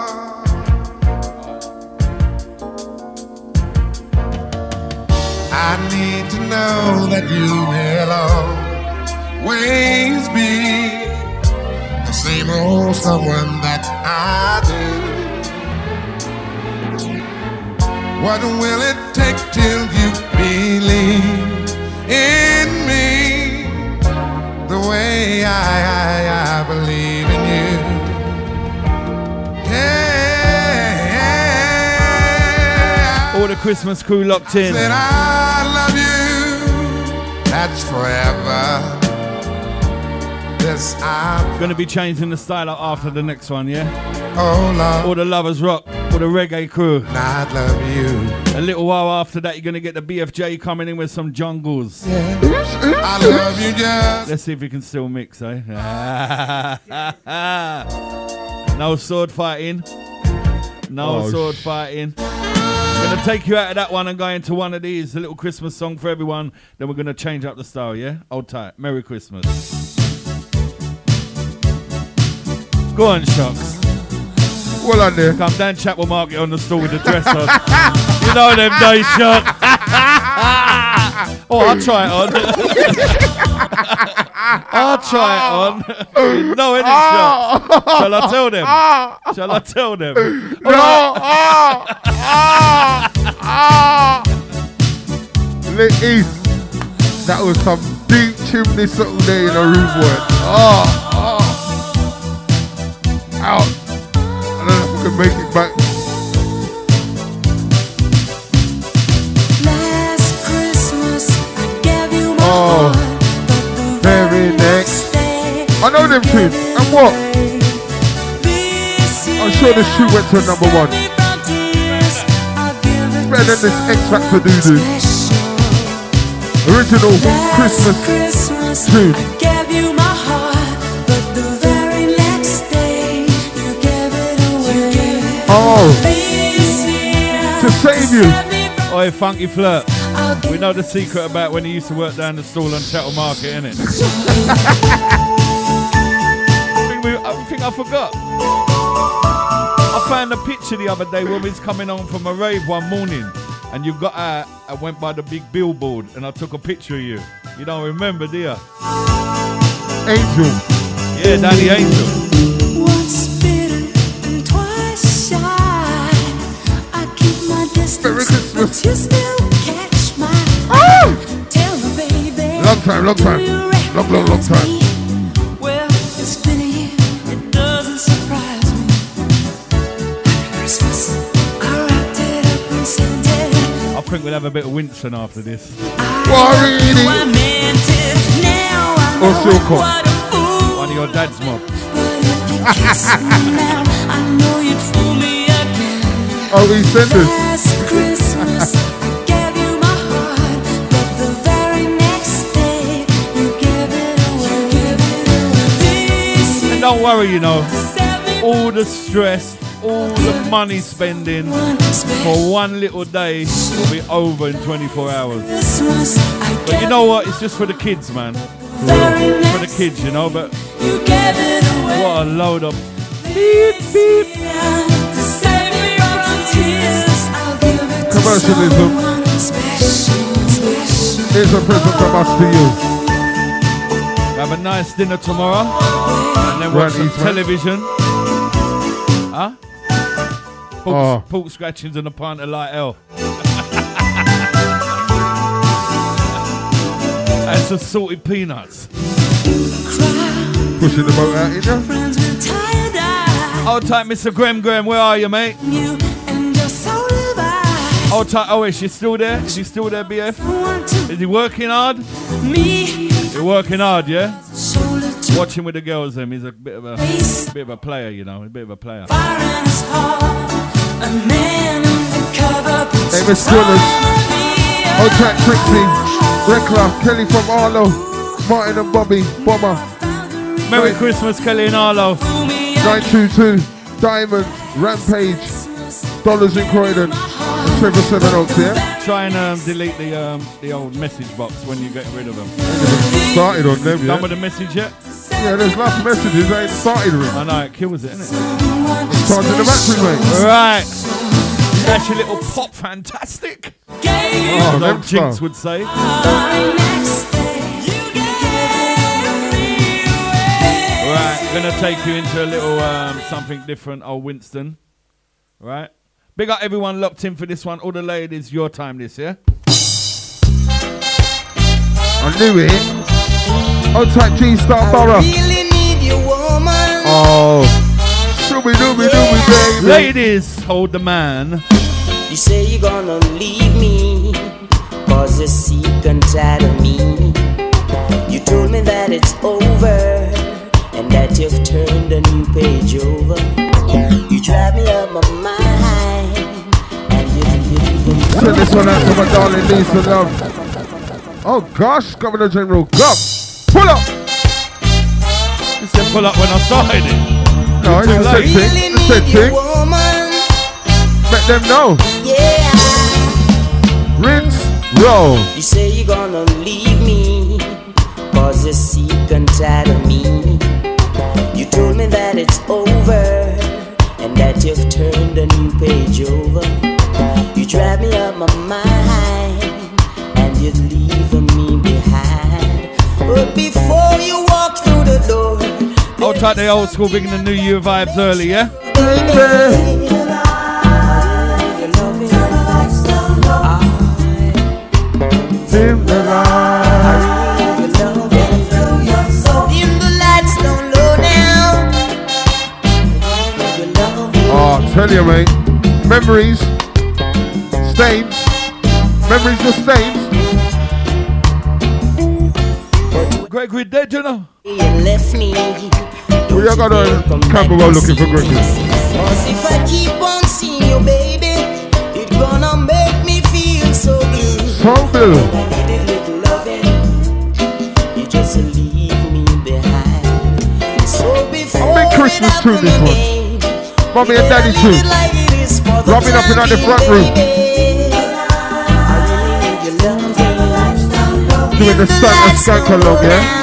Speaker 6: I need to know that you will always be the same old someone that I do. What will it take till you believe in me the way I believe in you? Yeah.
Speaker 1: All the Christmas crew locked in.
Speaker 6: Said I love you, that's forever. This I'm
Speaker 1: Gonna be changing the style up after the next one, yeah?
Speaker 6: oh Lord,
Speaker 1: All the Lovers Rock, all the reggae crew.
Speaker 6: I love you.
Speaker 1: A little while after that, you're gonna get the BFJ coming in with some jungles.
Speaker 6: I love you just.
Speaker 1: Let's see if we can still mix, eh? No sword fighting. No sword fighting. Gonna take you out of that one and go into one of these, a little Christmas song for everyone. Then we're gonna change up the style, yeah? Hold tight. Merry Christmas. Go on, Shocks.
Speaker 5: Well on there.
Speaker 1: Come down, Chapel Market on the store with the dress on. You know them days, Shock. Oh, I'll try it on. I'll try it on. No, it is Shock. Shall I tell them? Shall I tell them?
Speaker 5: Lit East. That was some deep chimney something there in a room, boy. Out. I don't know if we can make it back.
Speaker 3: Last Christmas I gave you my heart, but the
Speaker 5: very next
Speaker 3: day
Speaker 5: I know them tunes. And what? I'm sure the shoe went to number one. Better than this X Factor doo-doo. Original Christmas tune.
Speaker 3: I gave you my heart, but the very next day you gave it away.
Speaker 5: Oh, to save you.
Speaker 1: Oi, Funky Flirt. We know the secret about when he used to work down the stall on Chattel Market, innit? I think I forgot. I found a picture the other day when we was coming on from a rave one morning, and you got out. I went by the big billboard and I took a picture of you. You don't remember, do you?
Speaker 5: Angel.
Speaker 1: Yeah, Danny Angel.
Speaker 3: Once bitten and twice shy. I keep my distance, but you still catch my eye. Tell me, baby.
Speaker 5: Long time. Long time.
Speaker 3: Well, it's been a year. It doesn't surprise me. Happy Christmas. I wrapped it up and sent it.
Speaker 1: I think we'll have a bit of Winston after this.
Speaker 5: What's your call?
Speaker 1: One of your dad's mob.
Speaker 5: Oh, he sent us.
Speaker 3: Last Christmas, I gave you my heart, but the very next day you gave it away.
Speaker 1: And don't worry, you know, all the stress, all the money spending for one little day will be over in 24 hours. But you know what? It's just for the kids, man. For the kids, you know. But what a load of beep beep.
Speaker 5: Commercialism. Here's a present from us to you.
Speaker 1: Have a nice dinner tomorrow, and then watch some television. Huh? Pork scratchings and a pint of light L. And some salted peanuts.
Speaker 5: Pushing the boat out,
Speaker 1: Hold tight, Mr. Graham, where are you, mate? Hold tight, Owish, you still there? Is he still there, BF? Is he working hard? You're working hard, yeah? Watching with the girls, then. He's a bit of a player, you know, a bit of a player.
Speaker 5: Hey, Miss Jonas. Hold tight, Trixie, Rekla, Kelly from Arlo, Martin and Bobby, Bomber.
Speaker 1: Merry Christmas, Kelly and Arlo.
Speaker 5: 922, Diamond, Rampage, Dollars in Croydon, and Trevor Seven Oaks, yeah?
Speaker 1: Try and delete the old message box when you get rid of them.
Speaker 5: Started on them, yeah?
Speaker 1: Done with the message yet?
Speaker 5: Yeah, there's lots of messages, I ain't started with.
Speaker 1: I know, it kills it, innit?
Speaker 5: Charging the battery, mate.
Speaker 1: Right. That's your little pop fantastic.
Speaker 5: Oh,
Speaker 1: Old Jinx would say. Right, gonna take you into a little something different, old Winston. Right? Big up everyone locked in for this one. All the ladies, your time this, yeah?
Speaker 5: I knew it. Hold tight, G-Star Borough.
Speaker 3: Really need you, woman.
Speaker 5: Oh. Dooby, baby.
Speaker 1: Ladies, hold the man.
Speaker 3: You say you're gonna leave me, cause you're sick and tired of me. You told me that it's over, and that you've turned a new page over. You drive me up my mind, and you
Speaker 5: Send this one out to my darling Lisa Love. Oh gosh, Governor General, go! Pull up!
Speaker 1: You said pull up when I started it.
Speaker 5: No, it's the same thing. The same thing. Let them know.
Speaker 3: Yeah.
Speaker 5: Rinse, roll.
Speaker 3: You say you're gonna leave me, cause you're sick and tired of me. You told me that it's over, and that you've turned a new page over. You drive me up my mind, and you're leaving me behind. But before you walk through the door,
Speaker 1: Hold tight, the old school, bringing the New Year vibes early, yeah?
Speaker 5: Dim the light.
Speaker 3: Dim the lights down low now.
Speaker 5: Oh, tell you, mate. Memories, stains. Memories of stains.
Speaker 1: Gregory dead, you know?
Speaker 3: You left me.
Speaker 5: We are gonna Camberwell looking for Gregory.
Speaker 3: Cause if I keep on seeing you, baby, it's gonna make me feel so blue.
Speaker 5: So blue.
Speaker 3: I need a little loving, you just leave me behind. So before
Speaker 5: big Christmas tune, this one.
Speaker 3: again,
Speaker 5: Mommy and Daddy too. Rubbing up in on the front room. Doing the Santa skunk along, yeah?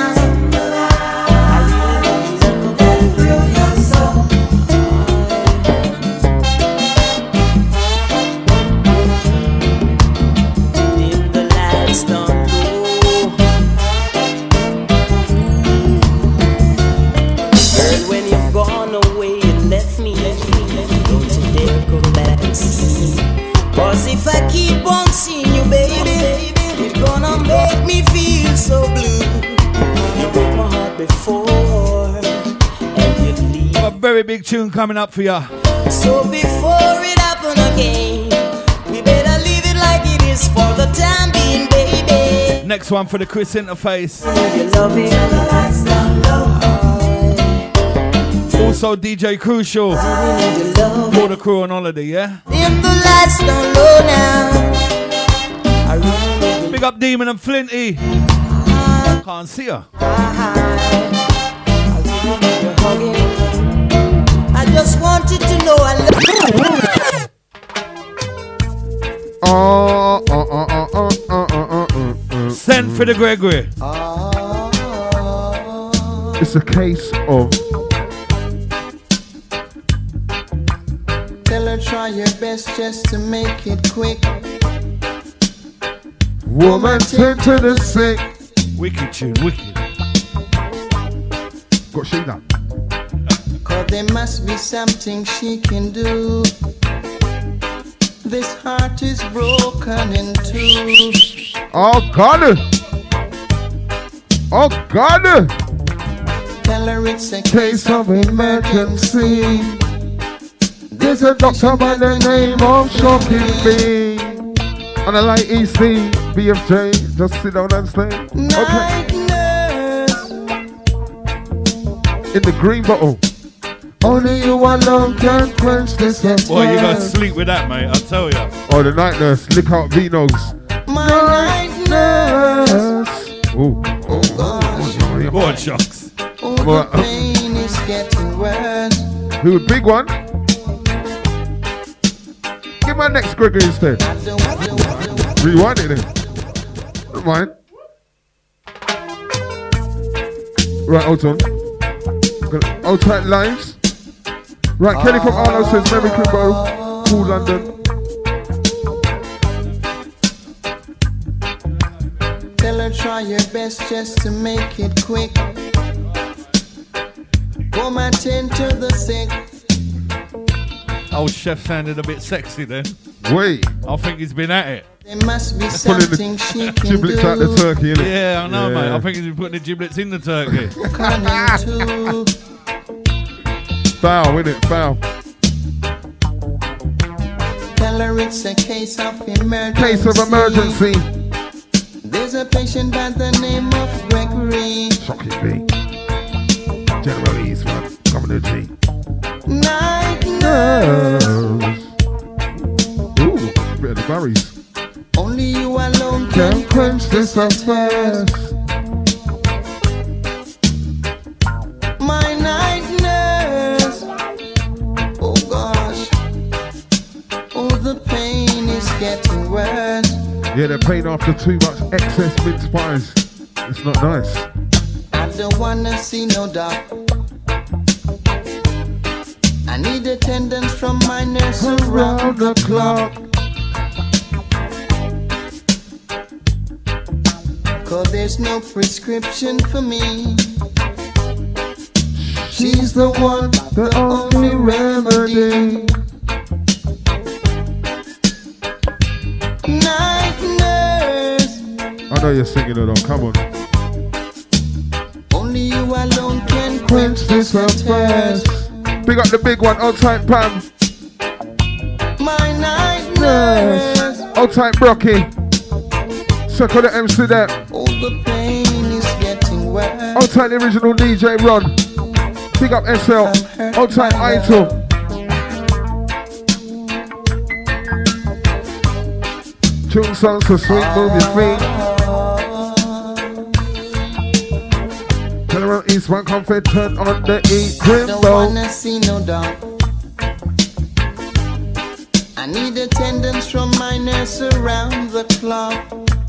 Speaker 3: Cause if I keep on seeing you, baby, it's gonna make me feel so blue. You broke my heart before, and you leave.
Speaker 1: A very big tune coming up for ya.
Speaker 3: So before it happen again, we better leave it like it is for the time being, baby.
Speaker 1: Next one for the Chris Interface.
Speaker 3: You love it.
Speaker 1: Also DJ Crucial. For the crew on holiday, yeah?
Speaker 3: Dim the lights down low now.
Speaker 1: Big up Demon and Flinty. Can't see her.
Speaker 3: I just want you to know I love you.
Speaker 1: Send for the Gregory.
Speaker 5: It's a case of
Speaker 3: Tell her try your best just to make it quick.
Speaker 5: woman tend to the sick.
Speaker 1: Wicked tune, wicked.
Speaker 5: Got Sheila.
Speaker 3: Cause there must be something she can do. This heart is broken in two.
Speaker 5: Oh God! Oh God!
Speaker 3: Tell her it's a
Speaker 5: Case of emergency. There's a doctor by the name of Shocking B. On a light EC, BFJ, just sit down and stay.
Speaker 3: night nurse.
Speaker 5: In the green bottle. Only you alone can quench this thirst.
Speaker 1: Boy, you gotta sleep with that, mate, I'll tell you.
Speaker 5: Oh, the night nurse, lick out Vinos.
Speaker 3: My night nurse.
Speaker 5: Ooh.
Speaker 3: Oh gosh.
Speaker 1: Go on, Shocks.
Speaker 3: Oh, the pain is getting worse.
Speaker 5: Who a big one? Give my next Gregory instead.
Speaker 3: I don't
Speaker 5: Rewind it then. Don't mind. Right, hold on. Hold tight lines. Right, Kelly from Arlo says Merry Cribbo, Cool London.
Speaker 3: Tell her try your best just to make it quick. Woman tend to the sick.
Speaker 1: Old chef sounded a bit sexy then.
Speaker 5: Wait,
Speaker 1: I think he's been at it.
Speaker 3: There must be
Speaker 5: pulling
Speaker 3: something
Speaker 5: the
Speaker 3: she can
Speaker 5: giblets out the
Speaker 3: do.
Speaker 5: turkey, innit?
Speaker 1: Yeah, I know,
Speaker 5: Yeah.
Speaker 1: mate. I think he's been putting the giblets in the turkey.
Speaker 3: Cunning too.
Speaker 5: Foul, innit? Foul.
Speaker 3: Tell her it's a case of emergency.
Speaker 5: Case of emergency.
Speaker 3: There's a patient by the name of Gregory.
Speaker 5: Shocking B. General Eastman, Governor G.
Speaker 3: Night nurse.
Speaker 5: Ooh, bit of the berries.
Speaker 3: Only you alone
Speaker 5: Can
Speaker 3: can
Speaker 5: quench this thirst.
Speaker 3: My night nurse. Oh gosh. Oh, the pain is getting worse.
Speaker 5: Yeah, they're paying after too much excess mince pies. It's not nice.
Speaker 3: I don't wanna see no doc. I need attendance from my nurse around the clock. Cause there's no prescription for me. She's the one, the only remedy. Night nurse.
Speaker 5: I know you're singing it on, come on.
Speaker 3: Only you alone can
Speaker 5: Quench this thirst. Big up the big one, old tight Pam.
Speaker 3: My night nurse.
Speaker 5: Old tight Brocky. Circle the MC there.
Speaker 3: Oh, the pain is getting worse.
Speaker 5: Old tight the original DJ Ron. Big up SL. Old tight Idol. Tune songs so sweet, move your feet. Turn around East One Comfort, turn on the E
Speaker 3: Don't
Speaker 5: Crimbo.
Speaker 3: wanna see no dog. I need attendance from my nurse around the clock.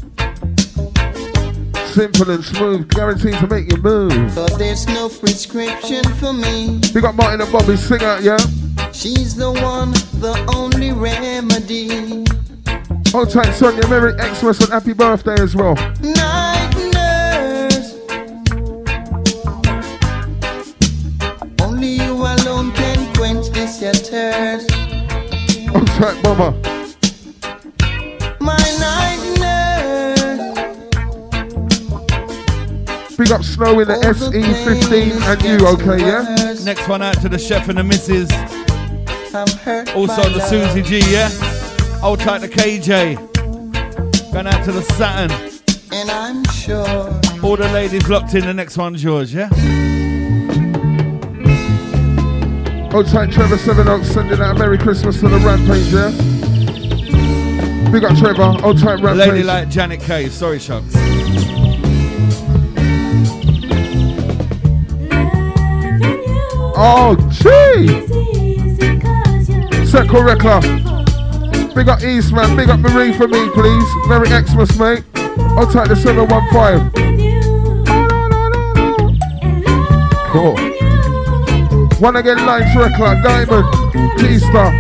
Speaker 5: Simple and smooth, guaranteed to make you move.
Speaker 3: But there's no prescription for me.
Speaker 5: Big up Martin and Bobby, sing out, yeah?
Speaker 3: She's the one, the only remedy.
Speaker 5: Hold tight, Sonia, Merry Xmas and happy birthday as well.
Speaker 3: Night nurse. Only you alone can quench this your thirst.
Speaker 5: Hold tight, Mama.
Speaker 3: My night nurse.
Speaker 5: Big up Snow in the
Speaker 3: Oh, the
Speaker 5: SE15
Speaker 3: pain is
Speaker 5: and you,
Speaker 3: getting
Speaker 5: okay, yeah?
Speaker 3: worse.
Speaker 1: Next one out to the chef and the missus.
Speaker 3: I'm hurt
Speaker 1: Also
Speaker 3: by
Speaker 1: the
Speaker 3: love.
Speaker 1: Susie G, yeah? Hold tight to KJ. Going out to the Saturn.
Speaker 3: And I'm sure
Speaker 1: All the ladies locked in, the next one's yours, yeah?
Speaker 5: Hold tight, Trevor Seven Oaks, sending out a Merry Christmas to the Rampage, yeah? Big up Trevor, hold tight,
Speaker 1: A
Speaker 5: Rampage.
Speaker 1: lady like Janet Cave, sorry, Shucks.
Speaker 5: Oh, gee! Circle Wrecker. Big up Eastman, big up Marie for me, please. Merry Xmas, mate. I'll take the 715. Cool. One again, Lights Wrecker, Diamond, G-Star.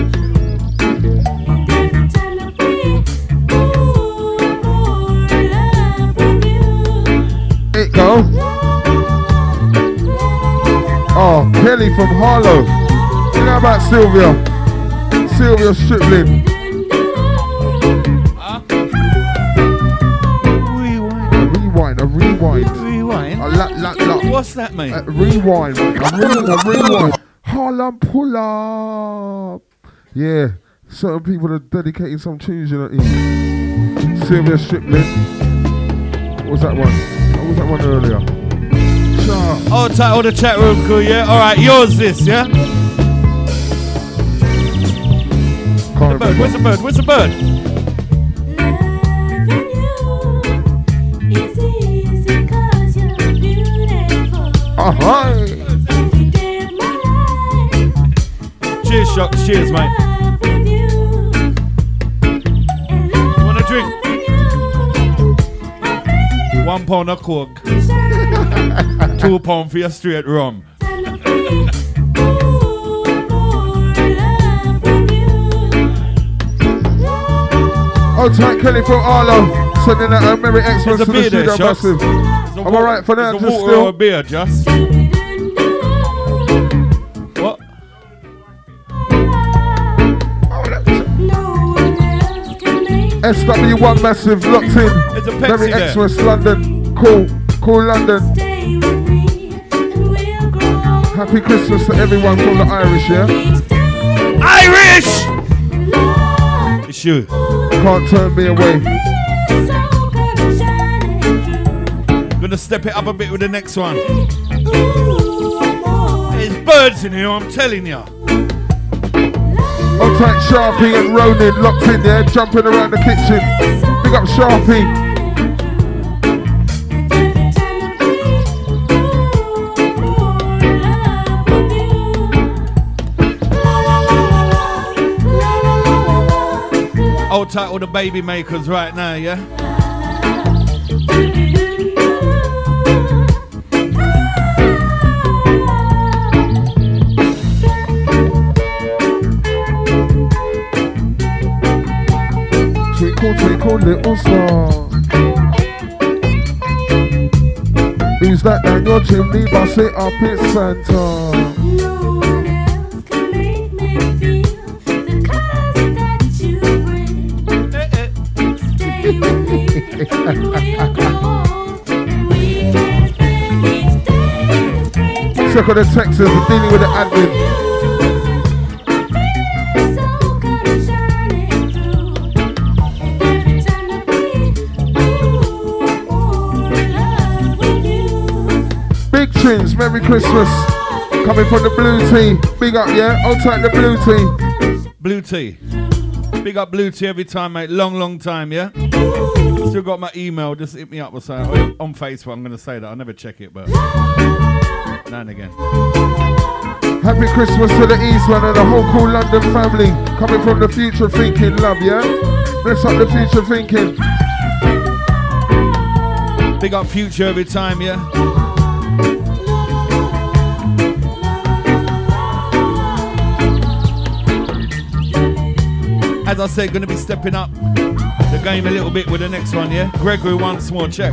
Speaker 5: It go. Oh, Kelly from Harlow. You know about Sylvia? Sylvia Strickland. A rewind.
Speaker 1: Rewind?
Speaker 5: A lot.
Speaker 1: What's that mean?
Speaker 5: Rewind. A rewind. Harlem pull up. Yeah. Certain people are dedicating some tunes, you know. Sylvia Strickland. What was that one? What was that one earlier?
Speaker 1: Oh, title the chat room crew, yeah? Alright, yours this, yeah?
Speaker 5: Can't remember.
Speaker 1: Where's the bird? Where's the bird? Cheers, Shocks. Cheers, mate. Want a drink? £1 a Coke. £2 for your straight rum.
Speaker 5: Old tight Kelly from Arlo. Sending out a Merry Xmas to the studio massive. I'm alright for now,
Speaker 1: just
Speaker 5: just
Speaker 1: still. A beer, just. What?
Speaker 5: SW1 massive locked in.
Speaker 1: It's a Pepsi
Speaker 5: Merry
Speaker 1: there.
Speaker 5: Xmas London. Cool London. Happy Christmas to everyone from the Irish, yeah?
Speaker 1: Irish! It's you.
Speaker 5: Can't turn me away.
Speaker 1: Gonna step it up a bit with the next one. There's birds in here, I'm telling you.
Speaker 5: Old tight Sharpie and Ronin locked in there, jumping around the kitchen. Big up Sharpie.
Speaker 1: Old tight all the baby makers right now, yeah?
Speaker 5: Twinkle little star. Who's that down your chimney? Bust it up, it's Santa.
Speaker 4: No one else can make me feel the colors that you bring. Stay with me and we'll grow. We can spend each day in springtime.
Speaker 5: Check on the Texans and dealing with the admin.
Speaker 4: So good and shining through. Every time that we love with you.
Speaker 5: Big tunes, Merry Christmas. Coming from the Blue Tea. Big up, yeah? I'll take the Blue Tea.
Speaker 1: Blue tea. Big up Blue tea every time, mate. Long time, yeah? Still got my email. Just hit me up or something. On Facebook, I'm going to say that. I never check it, but now and again.
Speaker 5: Happy Christmas to the Eastman and the whole cool London family. Coming from the Future Thinking Love, yeah? Bless up the Future Thinking.
Speaker 1: Big up Future every time, yeah? As I said, going to be stepping up the game a little bit with the next one, yeah? Gregory once more, check.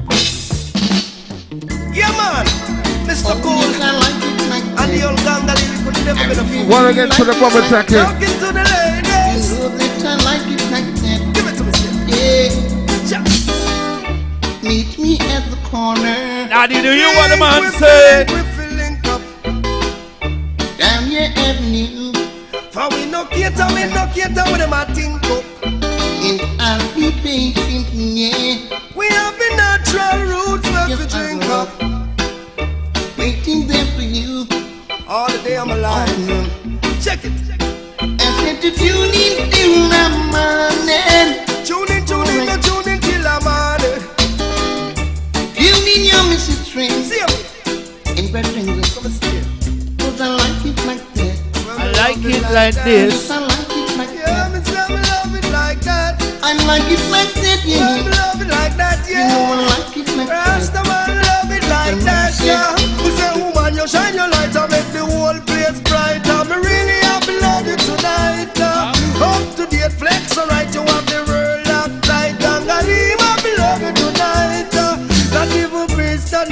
Speaker 7: Yeah, man. Mr. Cool. And the old gang that could never been a fool.
Speaker 5: One again to the bomber jacket.
Speaker 7: Talking to the ladies. Give it to me, Steve.
Speaker 8: Meet me at the corner.
Speaker 1: Now, do you what the man say?
Speaker 7: We're filling up.
Speaker 8: Down your avenue.
Speaker 7: For we no cater with them a think up.
Speaker 8: And I'll be patient, yeah.
Speaker 7: We have the natural roots where
Speaker 8: Yes,
Speaker 7: we drink
Speaker 8: I
Speaker 7: up.
Speaker 8: waiting there for you.
Speaker 7: All the day I'm alive. Check it.
Speaker 8: I said to tune in till the morning.
Speaker 7: Tune in till I'm morning.
Speaker 8: Tune in your Mrs. Train.
Speaker 7: See me.
Speaker 8: And brethren,
Speaker 7: Come and stay.
Speaker 8: cause I like it like that.
Speaker 1: I like it like this.
Speaker 8: I like
Speaker 7: I like it like that, yeah.
Speaker 8: Love it like that,
Speaker 7: You know I
Speaker 8: yeah.
Speaker 7: like it like that.
Speaker 8: Rastaman love it like that, yeah. We say, woman, you shine your light and make the whole place brighter. Me really happy love you tonight. Up to date flex, alright, you have the world locked tight. And I leave happy love you tonight. Not even priest and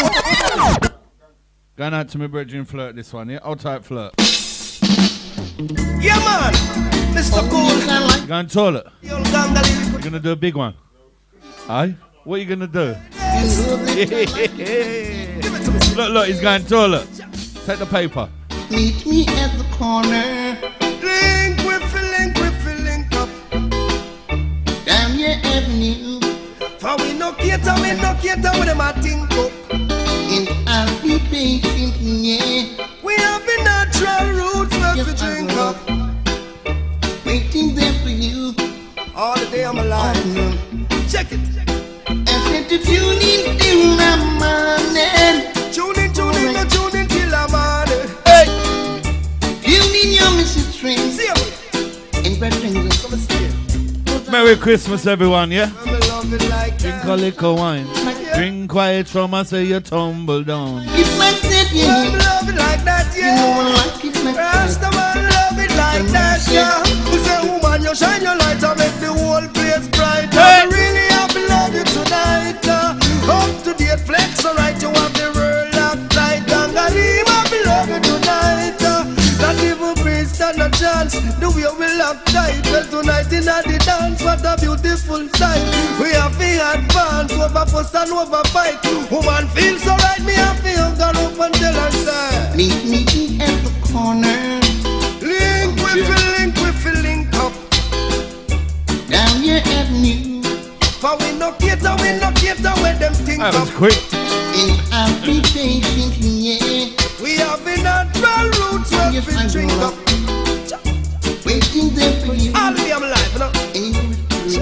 Speaker 1: Going out to my brethren flirt this one, yeah? Old type flirt.
Speaker 8: yeah, man. Mr.
Speaker 7: Oh,
Speaker 8: Cool.
Speaker 7: yes, I like
Speaker 1: Going toilet.
Speaker 8: Young Gangali.
Speaker 1: You're gonna do a big one. Aye? What are you gonna do?
Speaker 7: you love it.
Speaker 1: Look, he's going toilet. Take the paper.
Speaker 7: Meet me at the corner.
Speaker 8: Link with link up.
Speaker 7: Down your avenue.
Speaker 8: For we no cater with them a think up.
Speaker 7: And I'll be patient, yeah.
Speaker 8: We have the natural roots where
Speaker 7: Yes,
Speaker 8: we
Speaker 7: I
Speaker 8: drink
Speaker 7: will.
Speaker 8: up.
Speaker 7: Waiting there for you.
Speaker 8: All the day I'm alive. Check it.
Speaker 7: I said to tune in till the morning.
Speaker 8: Tune in, no tune in till I'm on it.
Speaker 7: Tune in your Mrs. Train.
Speaker 8: See you.
Speaker 7: And brethren,
Speaker 8: Come and stay.
Speaker 1: Merry Christmas, everyone, yeah?
Speaker 8: I'm love it like
Speaker 1: Drink a
Speaker 8: that.
Speaker 1: liquor wine. Drink quiet from us, say you tumble down.
Speaker 7: it's like that,
Speaker 8: I'm
Speaker 7: yeah.
Speaker 8: love it like that,
Speaker 7: You know
Speaker 8: yeah.
Speaker 7: I like it like that.
Speaker 8: Rastaman love it like that, yeah. We say, woman, you shine your light and make the whole place brighter.
Speaker 1: Hey.
Speaker 8: We really happy love you tonight. Up to date flex, alright, you have the world locked tight. And I leave happy love you tonight. Not even priest and a chance. The way we lock tight. Well, tonight in the dance, what a beautiful sight. We have the advance over fuss and over fight. Woman feels alright, me happy, I'm gonna up and tell her, say.
Speaker 7: Meet me at the corner.
Speaker 8: Link with up.
Speaker 7: Down your avenue.
Speaker 8: For we no cater where them think
Speaker 1: That was
Speaker 8: up.
Speaker 1: quick.
Speaker 7: And I'll be patient, yeah.
Speaker 8: We have the natural roots where
Speaker 7: Yes,
Speaker 8: we
Speaker 7: I
Speaker 8: drink
Speaker 7: will.
Speaker 8: up.
Speaker 7: Waiting there for you.
Speaker 8: All the way I'm alive, you know.
Speaker 7: And you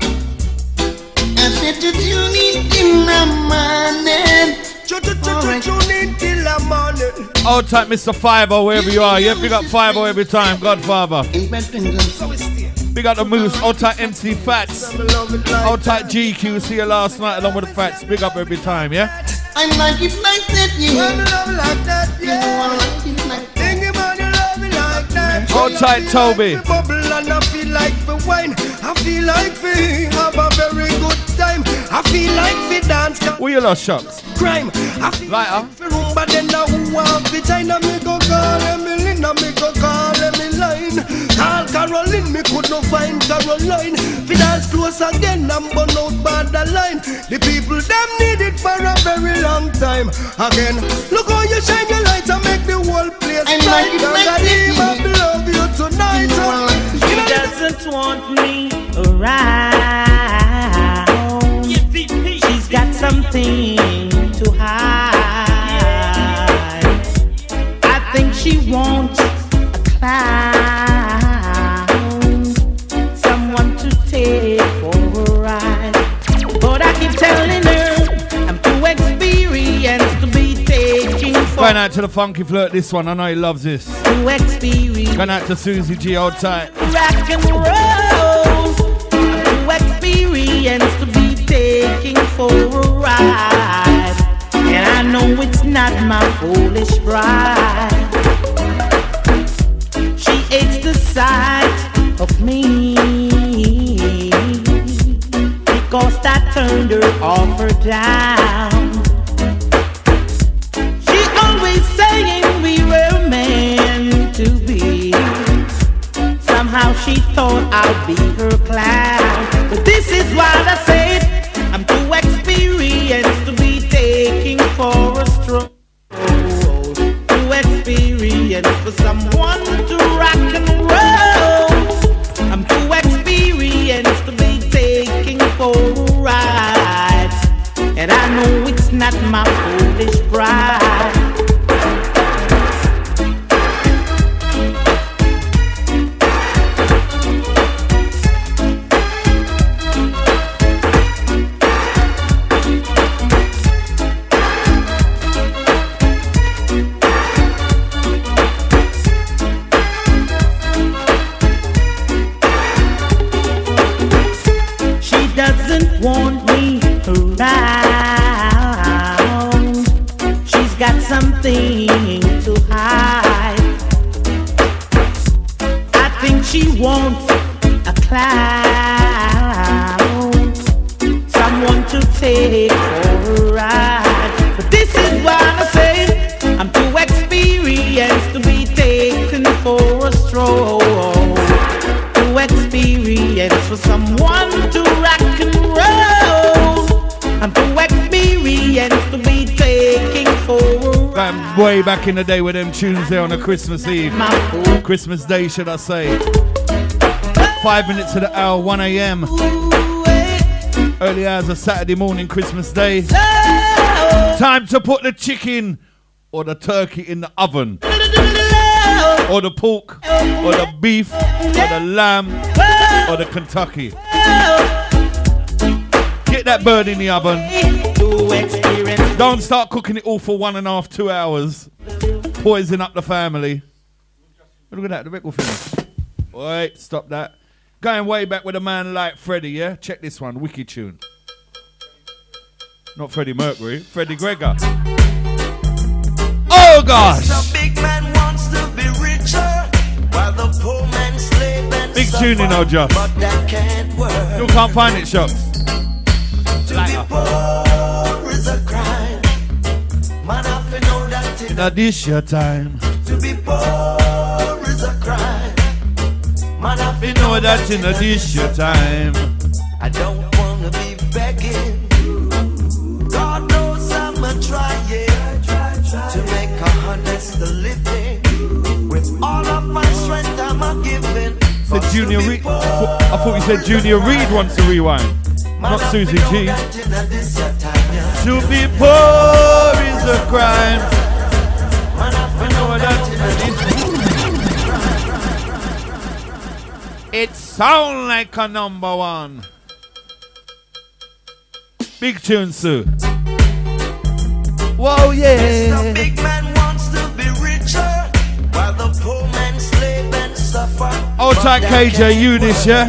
Speaker 7: I said to tune in till the morning. Alright.
Speaker 8: Tune in till the morning.
Speaker 1: Old type Mr. Fiver, wherever you are. Yeah, big up Fiver every time. Godfather.
Speaker 7: And brethren,
Speaker 8: So we stay.
Speaker 1: Big up the Moose. Old type MC Fats.
Speaker 8: I'm love it like
Speaker 1: Old type GQ. See you last night along with the Fats. Big up every time, yeah?
Speaker 7: I like it like that,
Speaker 8: I'm
Speaker 7: yeah.
Speaker 8: love it like that,
Speaker 7: You know I
Speaker 8: yeah.
Speaker 7: like it like that.
Speaker 8: Think about you love it like that.
Speaker 1: Hold tight, Toby.
Speaker 8: I feel like the bubble and I feel like the wine. I feel like we have a very good time. I feel like we dance.
Speaker 1: Where you lost shots?
Speaker 8: Crime. I feel
Speaker 1: Lighter.
Speaker 8: like the room, but then now who want vagina? Me go call Emilina, me go call Emiline. Call Caroline, me could not find Caroline. Fi dance close again and burn out borderline. The people them need it for a very long time. Again, look how you shine your light and make the whole place
Speaker 7: I
Speaker 8: bright.
Speaker 7: like it like
Speaker 8: I
Speaker 7: this.
Speaker 8: love you tonight.
Speaker 7: You know I like it.
Speaker 3: She doesn't want me around. She's got something to hide. I think she wants a clown, someone to take for a ride. But I keep telling her I'm too experienced to be taking for
Speaker 1: Going out to the Funky Flirt this one. I know he loves this.
Speaker 3: too experienced.
Speaker 1: Going out to Susie G. Old tight.
Speaker 3: Rock and roll. I'm too experienced to be taking for a ride, and I know it's not my foolish pride. She hates the sight of me because I turned her off or down. She always saying we were meant to be. Somehow she thought I'd be her clown. But this is what I said. I'm too experienced to be taking for a stroll. Too experienced for someone to rock and roll. I'm too experienced to be taking for a ride, and I know it's not my foolish pride. doesn't want me around. She's got something to hide. I think she wants a clown, someone to take for a ride. But this is what I say, I'm too experienced to be taken for a stroll. Too experienced for someone to rock and roll. I'm too experienced to be taking for a ride.
Speaker 1: Going way back in the day with them tunes there on a Christmas Eve. Christmas Day, should I say. 5 minutes to the hour, 1 a.m. Early hours of Saturday morning, Christmas Day. Time to put the chicken or the turkey in the oven. Or the pork, or the beef, or the lamb, or the Kentucky. Get that bird in the oven. Don't start cooking it all for 1.5, 2 hours. Poison up the family. Look at that, the record finished. Wait, stop that. Going way back with a man like Freddie, yeah? Check this one, wicked tune. Not Freddie Mercury, Freddie Gregor. Oh gosh!
Speaker 9: The big man wants to be richer, while the poor man slave and
Speaker 1: big tune, you know, Josh.
Speaker 9: But that can't work.
Speaker 1: You can't find it, Shots.
Speaker 9: To be poor is a crime. Man, I know that
Speaker 1: now this your time.
Speaker 9: To be poor is a crime. Man, I
Speaker 1: know that in this your time.
Speaker 9: I don't wanna be begging. God knows I'm trying to make a honest living. With all of my strength I'm a giving.
Speaker 1: Said Junior Reid. I thought you said Junior Reid wants to rewind. Not Susie G. To be poor is a crime. I know that. It sound like a number one. Big tune, Sue. Whoa, yeah.
Speaker 9: The big man wants to be richer, while the poor man slave and suffer.
Speaker 1: Oh, tight KJ, you this, yeah?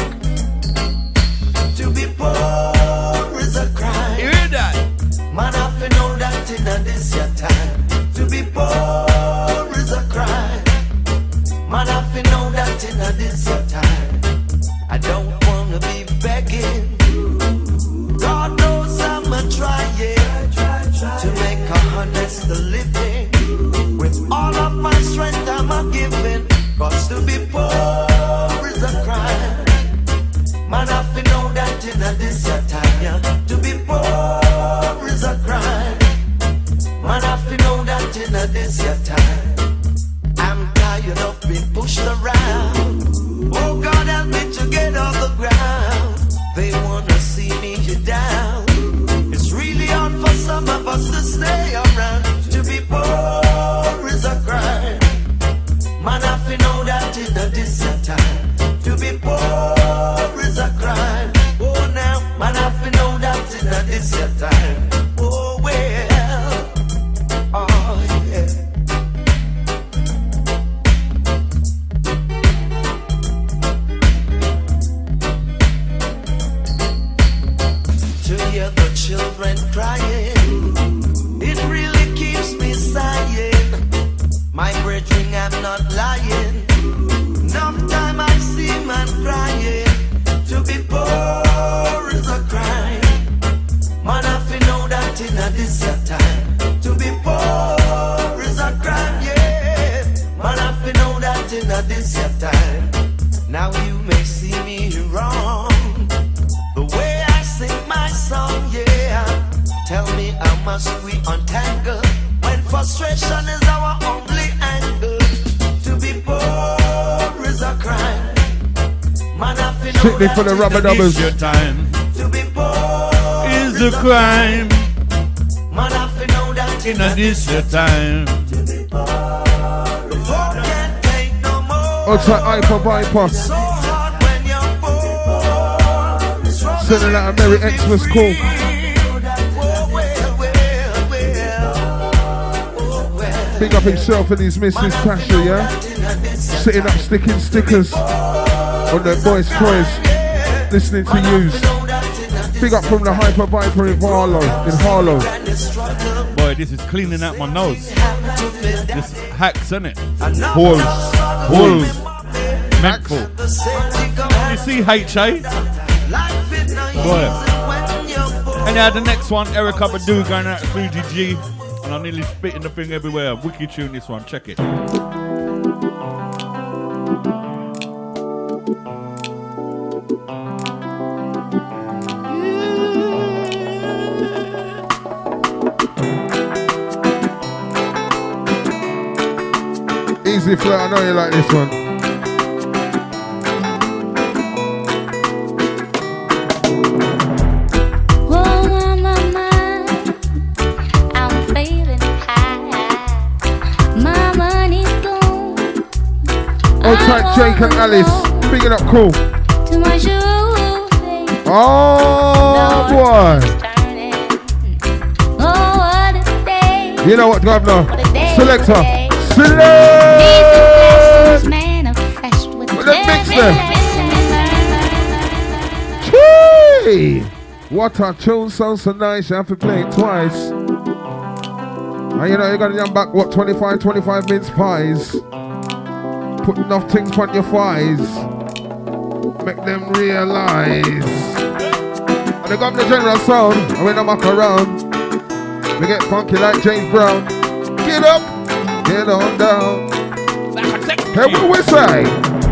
Speaker 9: To be poor is a crime.
Speaker 1: You hear that?
Speaker 9: Man, I know that in this your time. To be poor is a crime. Man, I know that in this your time. I don't wanna be begging. God knows I'm trying to make a honest living. With all of my strength I'm a giving. Cause to be poor is a crime. Man, I know that in this your time, yeah. To be poor is a crime. Man, I know that in this your time. I'm tired of being pushed around. Oh God, help me to get off the ground. They wanna see me down. It's really hard for some of us to stay around. To be poor is a crime. Man, I know that in this your time. To be poor is a crime. Oh now, man, I know that in this your time. Oh well, oh yeah. To hear the children crying, it really keeps me sighing. My brethren, I'm not lying. Enough time I see man crying. To be poor is a crime. Man, I know that in this your time. To be poor is a crime, yeah. Man, I know that in this your time. Now you may see me wrong, the way I sing my song, yeah. Tell me how must we untangle when frustration is our only angle. To be poor is a crime. Man, I feel
Speaker 5: Strictly for the rubber dubbers.
Speaker 1: Your time
Speaker 9: to be poor
Speaker 1: is a crime.
Speaker 9: Man, I feel know that
Speaker 1: in this your time.
Speaker 9: To be poor, the poor can't take no more.
Speaker 5: Outside hyper bypass.
Speaker 9: So hard when you're poor.
Speaker 5: Sending out a Merry Xmas call. Big up himself and his missus Tasha, yeah? Sitting up sticking stickers on their boys' toys, listening to yous. Big up from the Hyper Viper in Harlow.
Speaker 1: Boy, this is cleaning out my nose. This hacks, innit?
Speaker 5: Balls.
Speaker 1: Mental. You see HA? Boy. Anyhow, the next one, Erica Badu going out to Fuji G. And I'm nearly spitting the thing everywhere. Wiki tune this one, check it.
Speaker 5: Easy flow, I know you like this one. Old tight Jake and Alice, big it up, cool. Oh boy. You know what, Governor? Selector. Select! With the mixer. Chee! What a tune, sounds so nice. You have to play it twice. And you know, you gotta jump back, what, 25 minutes pies. Put nothing on your thighs. Make them realize. And they got the general sound. And when I muck around, we get funky like James Brown. Get up, get on down. Hey, what we say?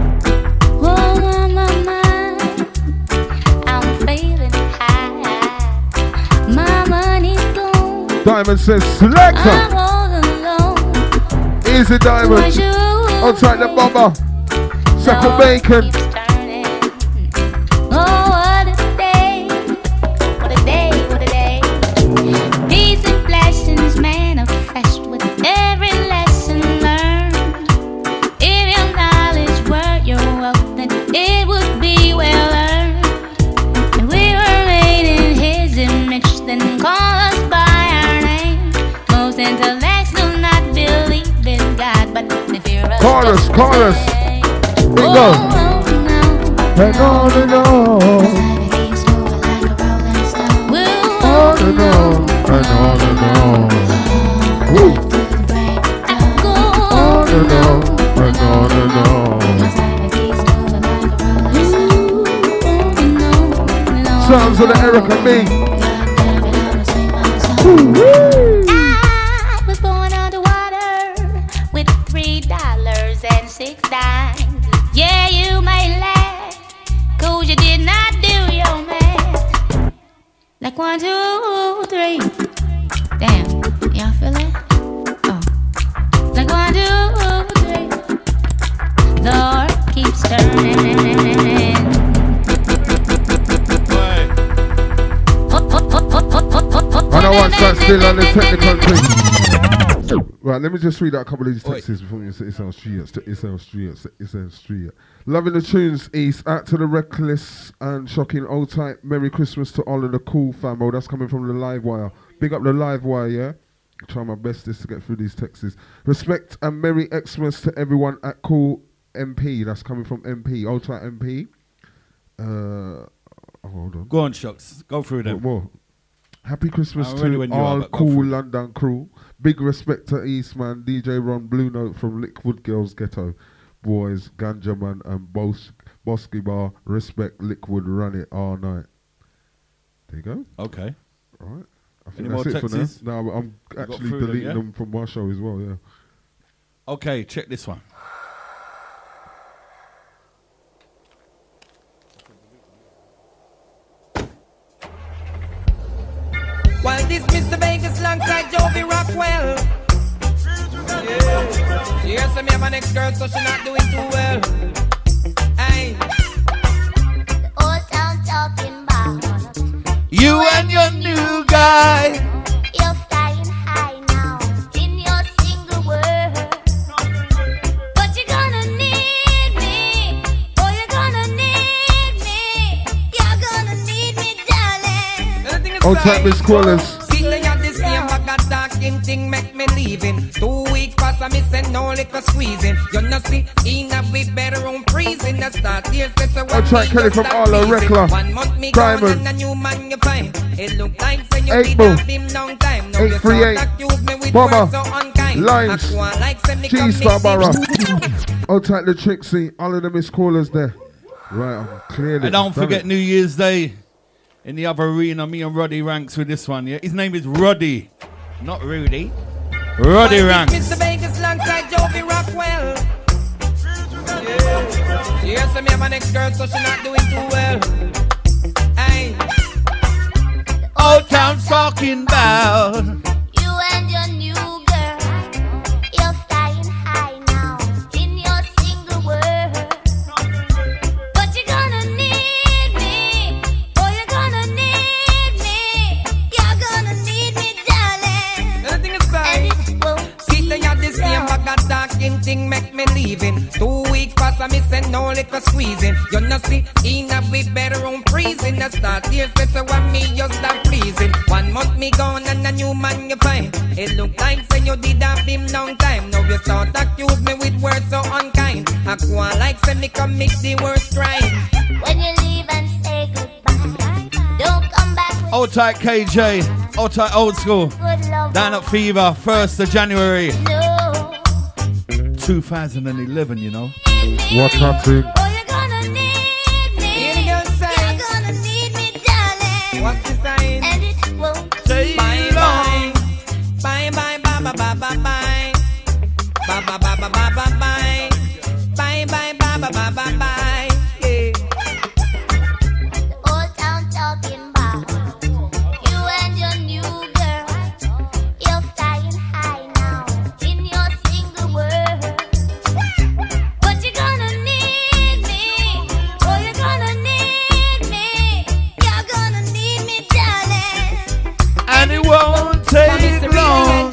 Speaker 4: I'm feeling high. My money's gone.
Speaker 5: Diamond says, selector.
Speaker 4: I'm all alone.
Speaker 5: Easy Diamond. Outside the bomber. Circle bacon.
Speaker 4: Oh, what a day. What a day, what a day. Peace and blessings manifest with every lesson learned. If your knowledge were your wealth, then it would be well earned. If we were made in his image, then call us by our name. Most intellects do not believe in God, but they fear us.
Speaker 5: Chorus. Bingo. And on and on. On and on. And on and on. Woo. On and on. And on and on. Sounds of the Erica B.
Speaker 4: I was born underwater with $3.06. Yeah, you may laugh, 'cause you did not do your math. Like 1, 2, 3. Damn, y'all feel it? Oh. Like 1, 2, 3. The earth keeps turning.
Speaker 5: I don't watch that still on the technical thing. Right, let me just read out a couple of these texts before you say it sounds street. Loving the tunes, East. Out to the reckless and shocking old type. Merry Christmas to all of the cool fam. Oh, that's coming from the Live Wire. Big up the Live Wire, yeah? I'll try my best to get through these texts. Respect and Merry Xmas to everyone at Cool MP. That's coming from MP. Old type MP. Hold on.
Speaker 1: Go on, Shocks. Go through them.
Speaker 5: More. Happy Christmas to all cool London crew. Big respect to Eastman, DJ Ron Blue Note from Liquid Girls Ghetto. Boys, Ganja Man and Bosky Bar. Respect Liquid, run it all night. There you go.
Speaker 1: Okay.
Speaker 5: All right. I
Speaker 1: Any
Speaker 5: think that's
Speaker 1: more
Speaker 5: it for now.
Speaker 1: texts?
Speaker 5: No, I'm actually deleting them from my show as well, yeah.
Speaker 1: Okay, check this one.
Speaker 10: While this Mr. Vegas alongside Jovi Rockwell. Yeah. She hears me have an ex-girl, so she not doing too well. Hey.
Speaker 2: The old town talking about
Speaker 1: you and your new guy.
Speaker 2: you're flying high now in your single world. But you're gonna need me. Oh, you're gonna need me. You're gonna need me, darling.
Speaker 5: Old type Miss Callers.
Speaker 10: Sitting at the same bag of talking thing make me leaving. 2 weeks pass I me say no liquor squeezing. You know see, in a we better on freezing. I start here, so
Speaker 5: I'll try Kelly from Arlo, Reckler,
Speaker 10: 1 month me
Speaker 5: Diamond.
Speaker 10: gone and a new man you find. It look like say you
Speaker 5: 8
Speaker 10: did
Speaker 5: Bull.
Speaker 10: have him long time. Now you
Speaker 5: 838.
Speaker 10: start accuse me with
Speaker 5: Bomber.
Speaker 10: words so unkind.
Speaker 5: Lines.
Speaker 10: I go on like say me come
Speaker 5: G-Star
Speaker 10: mix it.
Speaker 5: Barra. I'll take the Trixie. All of the missed callers there. Right, I'm clearly.
Speaker 1: And don't
Speaker 5: done
Speaker 1: forget
Speaker 5: it.
Speaker 1: New Year's Day in the other arena. Me and Roddy Ranks with this one. Yeah, his name is Roddy, not Rudy. Roddy Ranks.
Speaker 10: Mr. Vegas alongside Jovi Rockwell. Yeah. She hears me have an ex-girl, so she not doing too well. Hey.
Speaker 1: Old Town talking about.
Speaker 2: You and your new girl, you're flying high now in your single world. But you're gonna need me, oh you're gonna need me, you're gonna need me, darling.
Speaker 10: Nothing aside.
Speaker 2: And it won't
Speaker 10: See they had the same bag of talking thing make me leaving. 2 weeks pass and me say no liquor squeezing. You know see, in a we better on freezing. I start here so when me just stop pleasing. 1 month me gone and a new man you find. It look like say you did have him long time. Now you start accuse me with words so unkind. I go on like say me commit the worst crime.
Speaker 2: when you leave and say goodbye, don't come back with
Speaker 1: Old tight KJ. Old tight old school.
Speaker 2: good love.
Speaker 1: Down at Fever, 1st of January
Speaker 2: No,
Speaker 1: 2011, you know.
Speaker 5: What a thing.
Speaker 2: oh you're gonna need me,
Speaker 10: Here the girl say,
Speaker 2: you're gonna need me, darling.
Speaker 10: what's the sign?
Speaker 2: And it won't
Speaker 1: Say
Speaker 10: Bye
Speaker 1: long.
Speaker 10: bye, bye bye, bye bye, bye bye, bye, bye bye, bye bye, bye bye, bye, bye bye, bye bye, bye bye, bye. Yeah.
Speaker 2: Old Town talking about you and your new girl. You're flying high now in your single world. But you're gonna need me, oh you're gonna need me, you're gonna need me, darling.
Speaker 1: And it won't take long.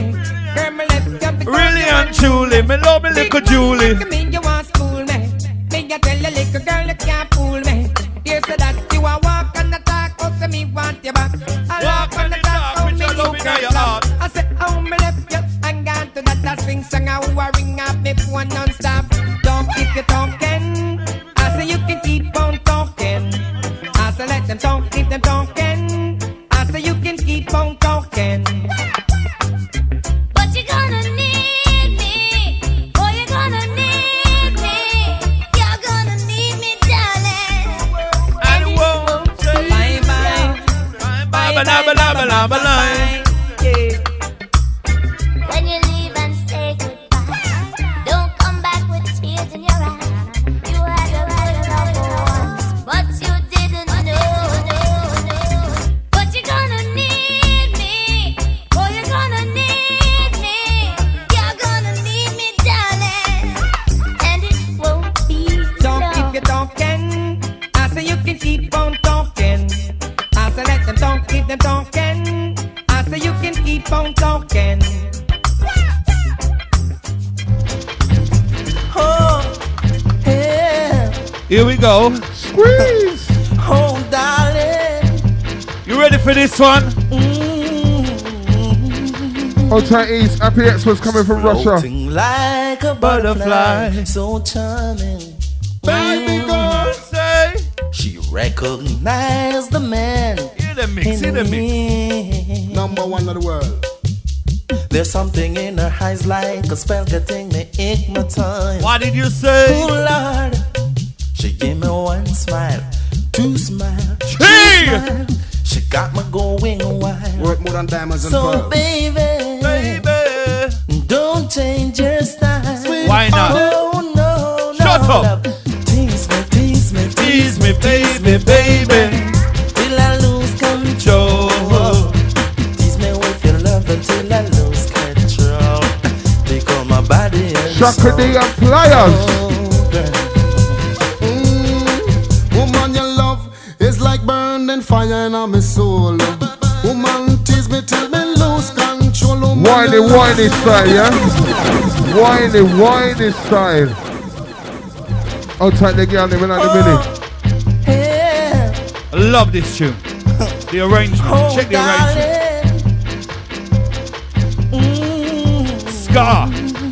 Speaker 1: Really and truly, me love me little Julie.
Speaker 10: You want school me? Me ya tell a little girl you can't fool me. Here's so that you a walk and a talk, oh so me want you back. I walk and a talk, oh me
Speaker 1: with your love
Speaker 10: you
Speaker 1: in
Speaker 10: can't
Speaker 1: your
Speaker 10: love.
Speaker 1: heart.
Speaker 10: I say oh me left you and gone to that swing song. I will ring up me phone non-stop. Don't keep you talking. I say you can keep on talking. I say let them talk, keep them talking. I say you can keep on talking.
Speaker 2: But you're gonna need me, oh you're gonna need me, you're gonna need me, darling.
Speaker 1: And it won't take
Speaker 10: Bye bye.
Speaker 1: Bye bye bye bye bye bye.
Speaker 10: Yeah.
Speaker 2: When you leave and say goodbye, don't come back with tears in your eyes. You had a good love once, but you didn't know. But you're gonna need me, oh you're gonna need me, you're gonna need me, darling. And it won't be
Speaker 10: Don't
Speaker 2: long.
Speaker 10: keep you talking. I say you can keep on talking. I say let them talk, keep them talking. I say you can keep on talking. Oh, yeah.
Speaker 1: Here we go.
Speaker 5: Squeeze.
Speaker 3: Oh, darling.
Speaker 1: You ready for this one?
Speaker 5: Old tight East. Happy X was coming from Russia.
Speaker 3: Floating like a
Speaker 1: Butterfly.
Speaker 3: butterfly, so charming.
Speaker 1: Baby girl, say.
Speaker 3: She recognized the man
Speaker 1: Hear the mix, hear the mix.
Speaker 3: me.
Speaker 8: Number one of the world.
Speaker 3: There's something in her eyes like a spell getting me hypnotized.
Speaker 1: What did you say?
Speaker 3: Oh Lord, she gave me one smile, two smile,
Speaker 1: Hey!
Speaker 3: smile. She got me going wild.
Speaker 8: Worth more than diamonds and
Speaker 3: So
Speaker 8: pearls.
Speaker 3: baby,
Speaker 1: Baby.
Speaker 3: don't change your style.
Speaker 1: Why not?
Speaker 3: Oh no, no.
Speaker 1: Shut up.
Speaker 3: love. Tease me, tease me,
Speaker 1: Tease me, baby, baby.
Speaker 3: till I lose control. Tease me with your love until I lose control. Take all my body and
Speaker 5: Shaka D and Pliers.
Speaker 8: Woman, your love is like burning fire in my soul. Woman, tease me till me lose control. Woman,
Speaker 5: Whiny,
Speaker 8: your love
Speaker 5: whiny style, yeah? Whiny, whiny style. I'll take the girl in a minute.
Speaker 3: Yeah.
Speaker 1: I love this tune. The arrangement.
Speaker 3: Oh,
Speaker 1: Check the arrangement.
Speaker 3: darling.
Speaker 1: Scar.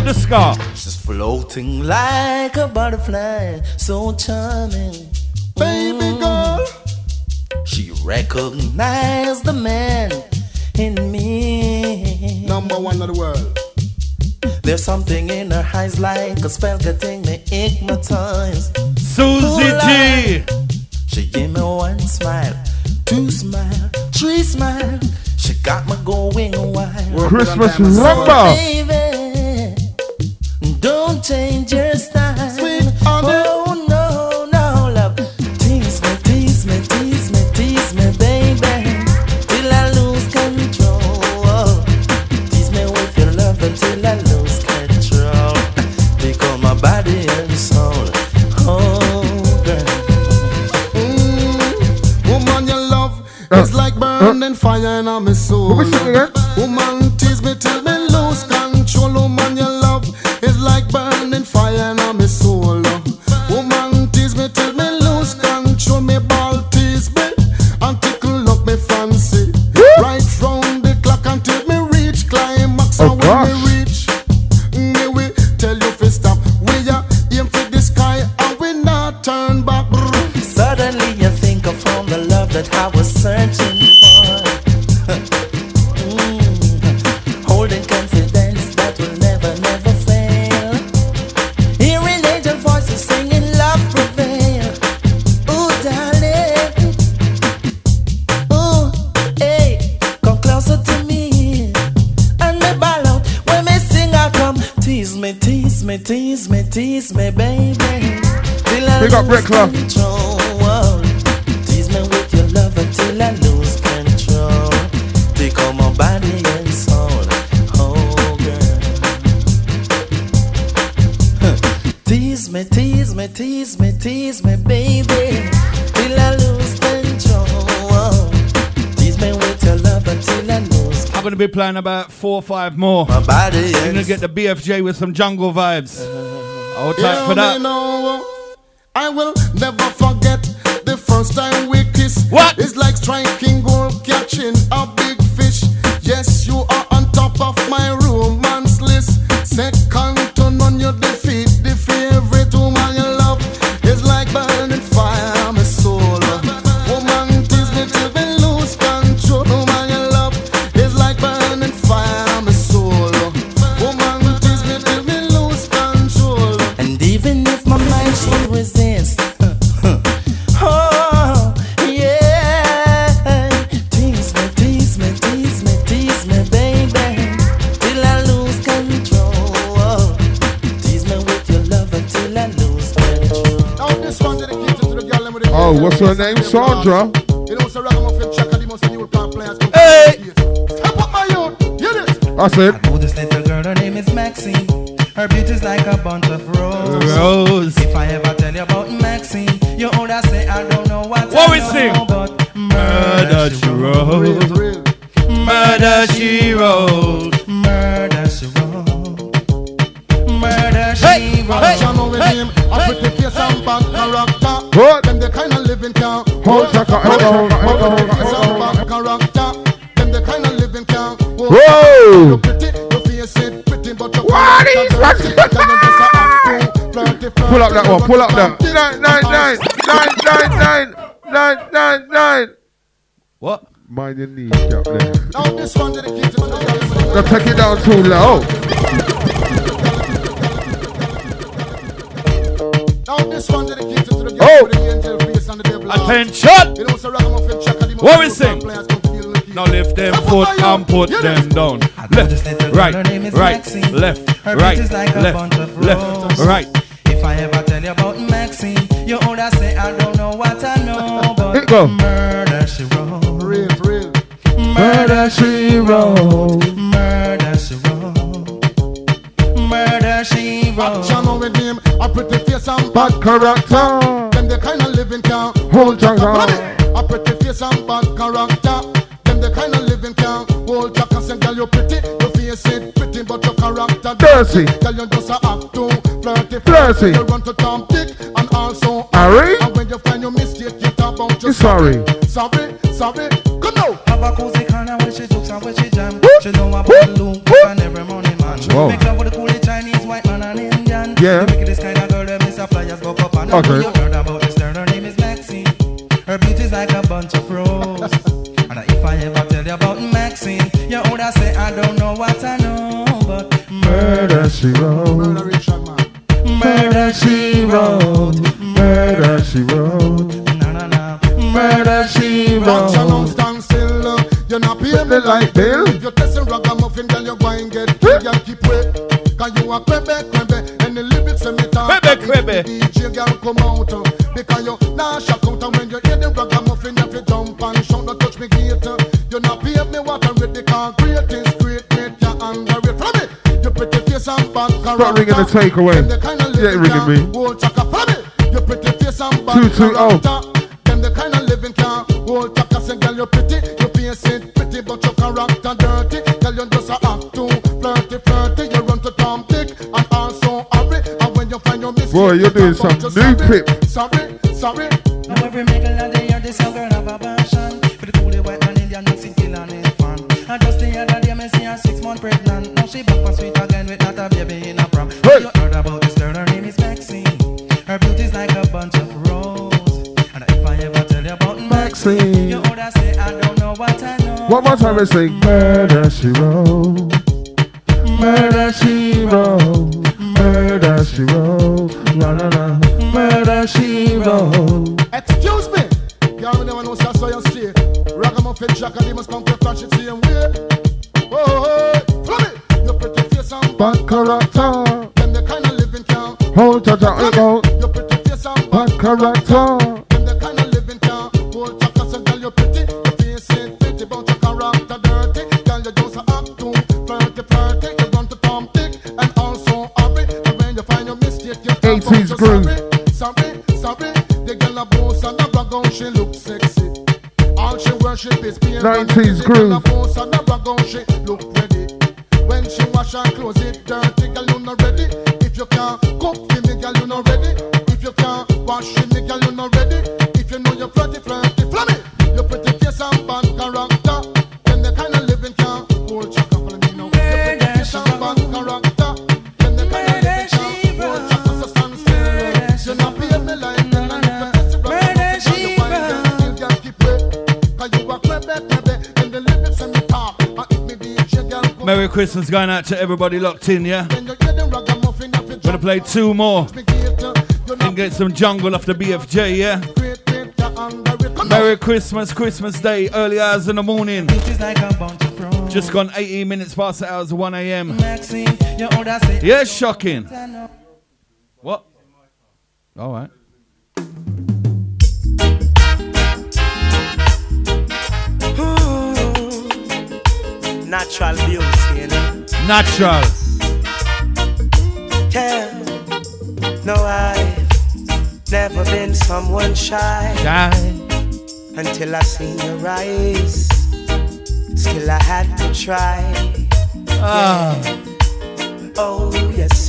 Speaker 1: up the scar.
Speaker 9: She's floating like a butterfly, so charming. Baby girl, she recognized the man in me.
Speaker 8: Number one of the world.
Speaker 9: There's something in her eyes like a spell getting me hypnotized.
Speaker 1: Susie G.
Speaker 9: She gave me one smile, two smile, three smile. She got me going wild.
Speaker 5: Christmas rumba.
Speaker 9: Baby, don't change your style.
Speaker 8: Sweet honey.
Speaker 9: Oh no, no love. Tease me, tease me, tease me, tease me, baby, till I lose control. Tease me with your love until I lose control. Become my body and soul. Oh girl.
Speaker 8: Woman, your love is like burning fire in my soul. Woman, tease me till me lose control. Woman, your love is like burning fire in my soul. Woman, tease me till me lose control. Me ball tease me and tickle up me fancy. Right round the clock until me reach climax. And when me reach, me will tell you to stop. We are aim for the sky and we not turn back.
Speaker 9: Suddenly you think I found the love that I was searching for. Holding confidence that will never, never fail. Hearing angel voices singing love prevail. Ooh, darling. Ooh, hey, come closer to me. And me ball out when me sing I come. Tease me, tease me, tease me, tease me, baby. Till I
Speaker 5: Big up,
Speaker 9: lose
Speaker 5: Rick Club.
Speaker 9: control. Tease me with your love until I lose control. Take on my body and soul. Oh girl. Tease me, tease me, tease me, tease me, baby, till I lose control. Tease me with your love until I lose control.
Speaker 1: I'm gonna be playing about 4 or 5 more.
Speaker 9: My body
Speaker 1: You're
Speaker 9: and
Speaker 1: gonna get the BFJ with some jungle vibes. Hold tight for that.
Speaker 8: I will never forget the first time we kiss.
Speaker 1: What?
Speaker 8: It's like striking gold, catching a big fish. Yes, you are on top of my romance list. Second to none, you defeat the favorite woman you love. It's like burning fire, my soul. Woman, tease me till we lose control. Woman you love, it's like burning fire, my soul. Woman, tease me till we lose control.
Speaker 9: And even if my mind should resist, oh yeah, tease me, tease me, tease me, tease me, baby, till I lose control. Tease me with your love until I lose control.
Speaker 8: Now this one dedicated to the girl with the
Speaker 5: Oh, what's her name? Sandra.
Speaker 8: You know, so ragamuffin checker, the most new pop players.
Speaker 1: Hey!
Speaker 8: Step up my youth, hear this.
Speaker 5: That's it.
Speaker 11: Oh, this little girl, her name is Maxine. Her beauty's like a bunch of roses.
Speaker 1: Rose.
Speaker 11: If I ever tell you about Maxine, you older say I don't know what
Speaker 1: What
Speaker 11: I
Speaker 1: we
Speaker 11: know,
Speaker 1: sing?
Speaker 11: but
Speaker 1: Murder she wrote.
Speaker 8: Real.
Speaker 1: Murder she wrote.
Speaker 11: murder she wrote. Murder she
Speaker 1: Hey,
Speaker 11: wrote.
Speaker 1: hey.
Speaker 8: Channel with him, I put the case and bad character.
Speaker 5: What?
Speaker 8: Them the kind of living can
Speaker 5: Hold chaka,
Speaker 8: Case and
Speaker 5: hold.
Speaker 8: bad character. Them the kind of living can
Speaker 5: Whoa!
Speaker 8: You pretty, your face it pretty, but your
Speaker 5: What is that?
Speaker 8: Pull
Speaker 5: Pull up that one, pull up that. 999, 999, 999.
Speaker 1: What?
Speaker 5: Mind your knees, up there.
Speaker 8: Now this one dedicated to the girl.
Speaker 5: Don't take it down too low.
Speaker 8: Now this one dedicated to the girl
Speaker 5: Oh.
Speaker 8: with the angel face and the devil heart.
Speaker 1: Attention!
Speaker 8: You know, so ragamuffin checker, the most
Speaker 1: What we
Speaker 8: new
Speaker 1: sing?
Speaker 8: pop players come to feel lucky.
Speaker 1: Now lift them foot and put them down. Left, right, right, left,
Speaker 11: Her
Speaker 1: right,
Speaker 11: beauty's like a bunch
Speaker 1: left,
Speaker 11: of
Speaker 1: left,
Speaker 11: roses.
Speaker 1: right.
Speaker 11: If I ever tell you about Maxine, you older say I don't know what I know,
Speaker 5: Here
Speaker 11: but
Speaker 5: it go.
Speaker 11: murder she wrote.
Speaker 8: Real, real.
Speaker 11: Murder she wrote. Murder she wrote. Murder she wrote.
Speaker 8: Channel with him, a pretty face and
Speaker 5: Bad character.
Speaker 8: Them the kind of living can
Speaker 5: Hold chaka.
Speaker 8: A pretty face and bad character. Them the kind of living can hold chaka. Say, girl, you pretty, your face it pretty, but your character
Speaker 5: Dirty.
Speaker 8: Girl, you just a act too flirty.
Speaker 5: Flirty.
Speaker 8: You run to Tom Dick and also
Speaker 5: Harry?
Speaker 8: And when you find your mistake, you talk about your
Speaker 5: You sorry.
Speaker 8: Sorry, sorry. Come now.
Speaker 11: Have a cozy corner where she jokes and where she jam.
Speaker 5: Whoop,
Speaker 11: She know about
Speaker 5: whoop,
Speaker 11: the loop
Speaker 5: whoop.
Speaker 11: and every morning man.
Speaker 5: Whoa.
Speaker 11: Make love with the coolie Chinese
Speaker 5: Yeah.
Speaker 11: The wickedest kind of girl, them is a flyers go up and
Speaker 5: Okay.
Speaker 11: you heard about this girl, her name is Maxine. Her beauty's like a bunch of roses. And if I ever tell you about Maxine, you would say I don't know what I know, but
Speaker 5: Murder she wrote. Murder she wrote. Murder she wrote. Murder she
Speaker 8: Watch and
Speaker 5: wrote.
Speaker 8: stand still. You're not paying me like
Speaker 5: Bill.
Speaker 8: You're testing ragamuffin, girl, you're going to get killed. Girl, keep wait. Cause you are crebe. And the lyrics when me talk.
Speaker 1: Crebe.
Speaker 8: DJ girl come out. Because you nah shock out. And when you hear the ragamuffin, if you jump and shout, don't touch me gate. You're not paying me what I read. The concrete is great. You're underrated. From it. You pretty face and bad character.
Speaker 5: Stop ringing the takeaway. Yeah, ringing me.
Speaker 8: Hold chaka from it. You pretty face and bad
Speaker 5: 220.
Speaker 8: character. Them the kind of living can hold chaka. Say girl you pretty. You face it pretty but your character dirty. Girl you just a act too flirty. You run to Tom Dick and also hurry. And when you find your mistake,
Speaker 5: Boy, you're doing some new pip.
Speaker 8: Sorry.
Speaker 11: now every middle of the year, this young girl have a passion for the coolie white man Indian mixing kill and it fun. And just the other day, me see her 6 months pregnant. Now she back for sweet again with not a baby in a prom.
Speaker 5: Hey.
Speaker 11: You heard about this girl, her name is Maxine. Her beauty's like a bunch of roses. And if I ever tell you about Maxine, you would say I don't know what I know.
Speaker 5: One more time, let's sing. Murder she wrote. Murder she wrote. Murder she wrote. Na na na. Murder she wrote.
Speaker 8: Excuse me. You already know what I saw you say. Ragamuffin Jack and they must come to flash it same way. Oh, from it. You pretty face and
Speaker 5: Bad character.
Speaker 8: Them the kind of living can
Speaker 5: Hold chaka it out.
Speaker 8: You pretty face and
Speaker 5: Bad character.
Speaker 8: Them the kind of living can hold chaka. So girl you pretty. You face it pretty but your character dirty. Girl you just a act too flirty. You run to Tom Dick and also hurry. And when you find your mistake you talk
Speaker 5: 80s
Speaker 8: about
Speaker 5: groove.
Speaker 8: Sorry. The girl a boss and a brag on she look sexy. All she worship is being
Speaker 5: 90s
Speaker 8: The girl
Speaker 5: groove.
Speaker 8: a boss and a brag on she look ready. When she wash and clothes it dirty, girl you not ready. If you can't cook for me, girl you not ready. If you can't wash for me, girl you not ready. If you know you're flirty, from it. You pretty face and bad character. Then the kind of living can hold chaka for me now. You pretty face and bad character. Then the kind of living can hold chaka so stand still. You not pay me like that. And if you test it right, you find them. Girl keep wait. Cause you are crebe. And the lyrics when me talk. And if me DJ girl go.
Speaker 1: Merry Christmas going out to everybody locked in, yeah?
Speaker 8: When you hear the ragamuffin, if you
Speaker 1: Gonna play 2 more
Speaker 8: me gate, you
Speaker 1: and
Speaker 8: not
Speaker 1: get some jungle off the BFJ, yeah?
Speaker 8: great, you're underrated. Come
Speaker 1: Merry Christmas, Christmas Day, early hours in the morning.
Speaker 11: Beauty's like a bunch of roses.
Speaker 1: Just gone 18 minutes past the hours of 1 a.m.
Speaker 11: Maxine, you would say
Speaker 1: Yeah, shocking.
Speaker 11: I know.
Speaker 1: What? All right.
Speaker 9: Natural beauty, you know.
Speaker 1: Natural.
Speaker 9: Tell, no, I've never been someone shy
Speaker 1: Die.
Speaker 9: until I seen your eyes. Still, I had to try.
Speaker 1: Ah.
Speaker 9: Oh, yes.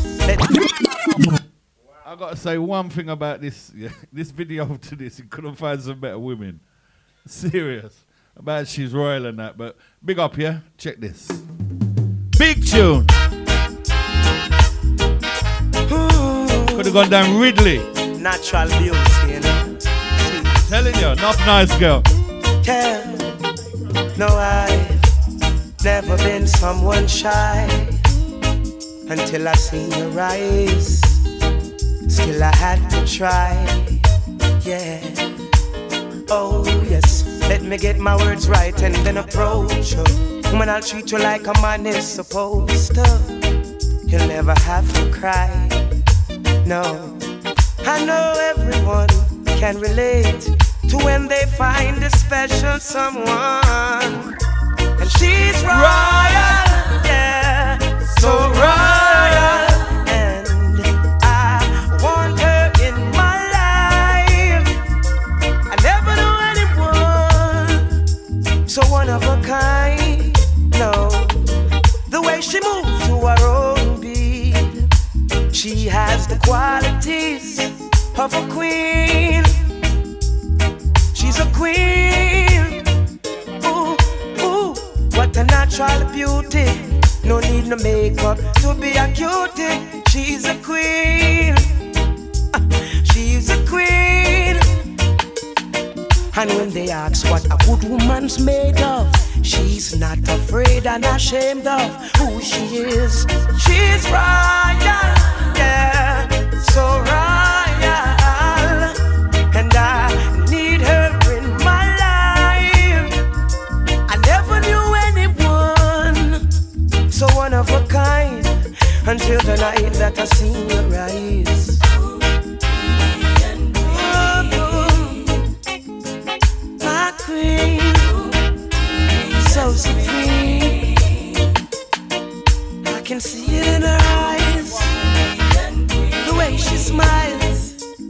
Speaker 1: I gotta say one thing about this this video to this, you couldn't find some better women. Serious. About she's royal and that, but big up, yeah? Check this. Big tune. Could have gone down Ridley.
Speaker 9: Natural beauty, you know.
Speaker 1: Telling you, not nice girl.
Speaker 9: Tell, no, I've never been someone shy until I seen your eyes. Still, I had to try. Yeah. Oh, yes. Let me get my words right and then approach you. Woman, I'll treat you like a man is supposed to. You'll never have to cry. No. I know everyone can relate to when they find a special someone. And she's royal, yeah, so royal. And I want her in my life. I never knew anyone so one of a kind. No, the way she moves to her own beat, she has the qualities of a queen. She's a queen. Ooh, ooh, what a natural beauty.
Speaker 3: No need no makeup to be a cutie. She's a queen. She's a queen. And when they ask what a good woman's made of, she's not afraid and ashamed of who she is. She's royal, yeah, so royal. And I need her in my life. I never knew anyone so one of a kind until the night that I seen her rise. My queen, so supreme. I can see it in her eyes, the way she smiles.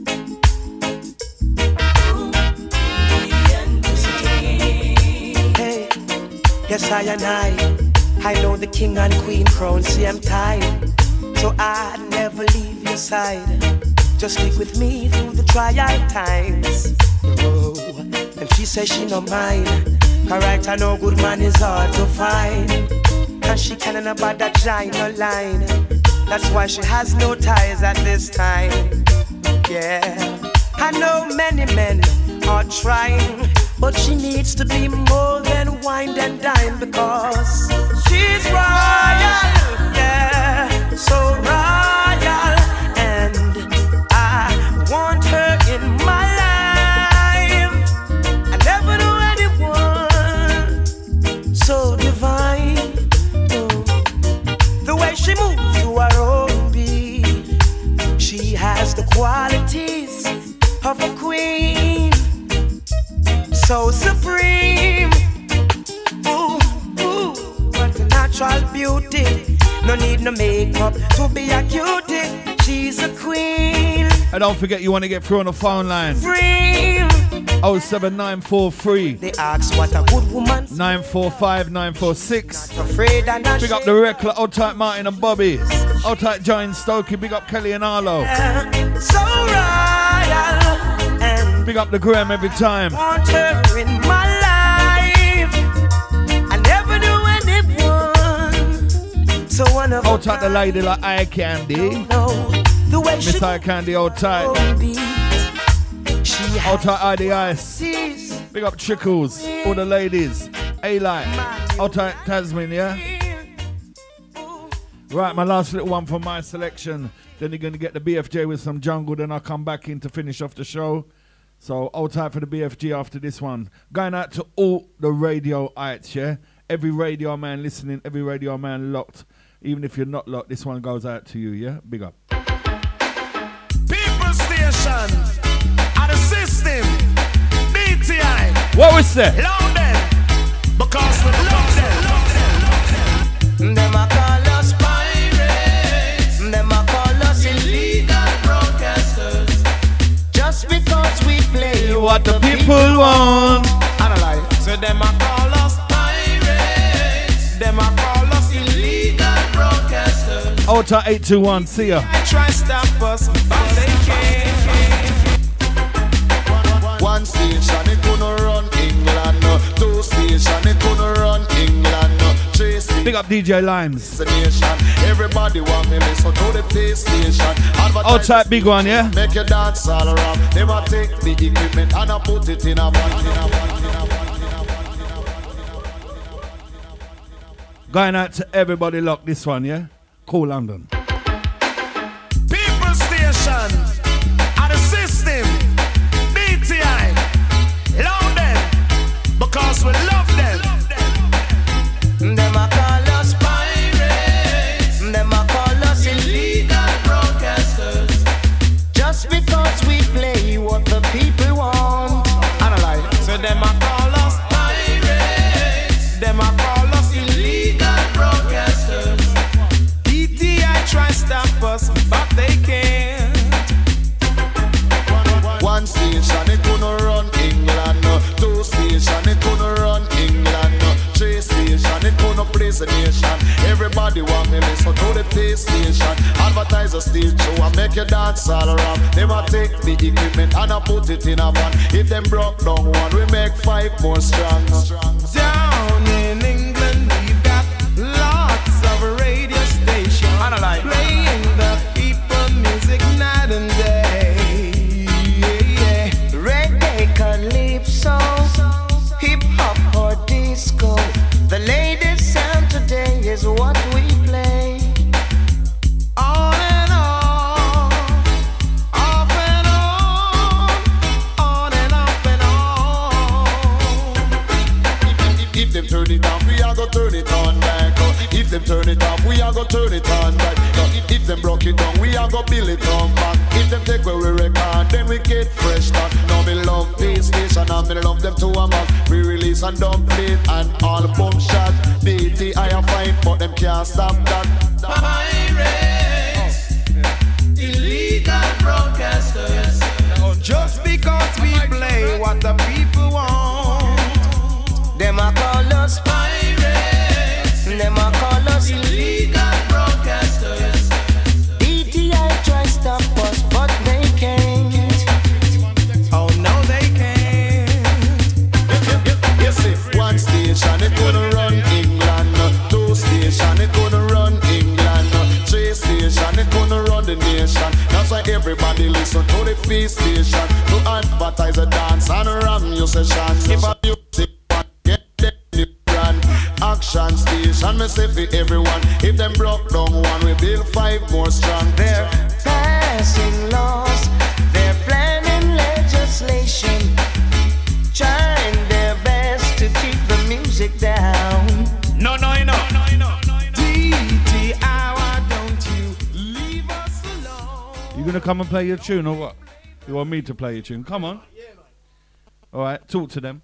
Speaker 3: Hey, yes I know the king and queen crown, see I'm tired. So I'd never leave your side. Just stick with me through the trial times. Oh, and she says she no mind. Correct, I know good man is hard to find. And she can't about that giant no line. That's why she has no ties at this time. Yeah, I know many men are trying, but she needs to be more than wine and dine, because she's royal, yeah, so royal. And I want her in my life. I never knew anyone so divine. The way she moves to her own beat, she has the qualities of a queen, so supreme. Ooh, ooh, what a natural beauty. No need no makeup to be a cutie. She's a queen.
Speaker 1: And don't forget, you want to get through on the phone line.
Speaker 3: Supreme.
Speaker 1: 07943.
Speaker 3: They ask what a good woman.
Speaker 1: 945 946.
Speaker 3: Afraid and
Speaker 1: big up the Reckler, old tight Martin and Bobby. Old tight John Stokey. Big up Kelly and Arlo.
Speaker 3: So royal. And
Speaker 1: big up the Graham every time.
Speaker 3: Want her in my life. I never knew anyone so one of
Speaker 1: old tight the lady like Eye Candy.
Speaker 3: The way
Speaker 1: Miss Eye Candy, old tight. Old tight Eye the Ice. Big up Trickles. All the ladies. A-Light. Old tight Tasman, yeah? Right, my last little one from my selection. Then you're going to get the BFJ with some jungle. Then I'll come back in to finish off the show. So, hold tight for the BFG after this one. Going out to all the radio-ites, yeah? Every radio man listening, every radio man locked. Even if you're not locked, this one goes out to you, yeah? Big up.
Speaker 6: People Station, and the system, DTI.
Speaker 1: What was that?
Speaker 6: Love them, because we love them.
Speaker 3: Them a call us pirates. Them a call us illegal broadcasters. Just because we play
Speaker 1: what the people want.
Speaker 6: Analyze. So them a call us pirates. Them a call us illegal broadcasters.
Speaker 1: Alta 821, see ya.
Speaker 6: Try stop us, but they can't.
Speaker 9: One station it gonna run England. Two station it gonna run England. Three station.
Speaker 1: Big up DJ Limes.
Speaker 9: Everybody want me listen to the PlayStation.
Speaker 1: Outside big one, yeah.
Speaker 9: Make you dance all around. They might take the equipment and I put it in a van.
Speaker 1: Going out to everybody lock this one, yeah? Cool London.
Speaker 6: People Station, and the system, DTI. Love them, because we love them.
Speaker 3: Them a call us pirates. Them a call us illegal broadcasters. Just because we play what the people want.
Speaker 6: Analyze. So them a call us pirates. Them a call us illegal broadcasters. DTI try stop us, but they can't.
Speaker 9: One station it gonna run England. Two station it gonna run England. Three station it gonna praise the nation. Everybody want me listen to the PlayStation. Advertise a stage show and make you dance all around. They might take the equipment and I put it in a van. If them broke down one, we make 5 more strong.
Speaker 6: Down in England we've got lots of
Speaker 12: them turn it off, we are go turn it on back. If them turn it off, we are go turn it on back. If them broke it down, we are go build it on back. If them take away we record, then we get fresh back. Now me love Bass Station and me love them to a mass. We release and dump it and all boom shot. DT I am fine, but them can't stop that.
Speaker 8: Pirates, illegal broadcasters.
Speaker 10: Just because we play what the people want, them a call us
Speaker 8: Pirates,
Speaker 10: them a call us
Speaker 8: illegal broadcasters.
Speaker 10: DTI try stop us, but they can't. Oh no, they can't.
Speaker 12: Yes, if one station it gonna run England, two station it gonna run England, three station it gonna run the nation. That's why everybody listen to the Feast Station to advertise a dance and ram your session. If a music one get them new brand, Action Station me say for everyone. If them broke down one, we build 5 more strong.
Speaker 10: They're passing laws, they're planning legislation, trying their best to keep the music down.
Speaker 12: No,
Speaker 10: DTI, why don't you leave us alone?
Speaker 1: You gonna come and play your tune or what? You want me to play your tune? Come on. All right, talk to them.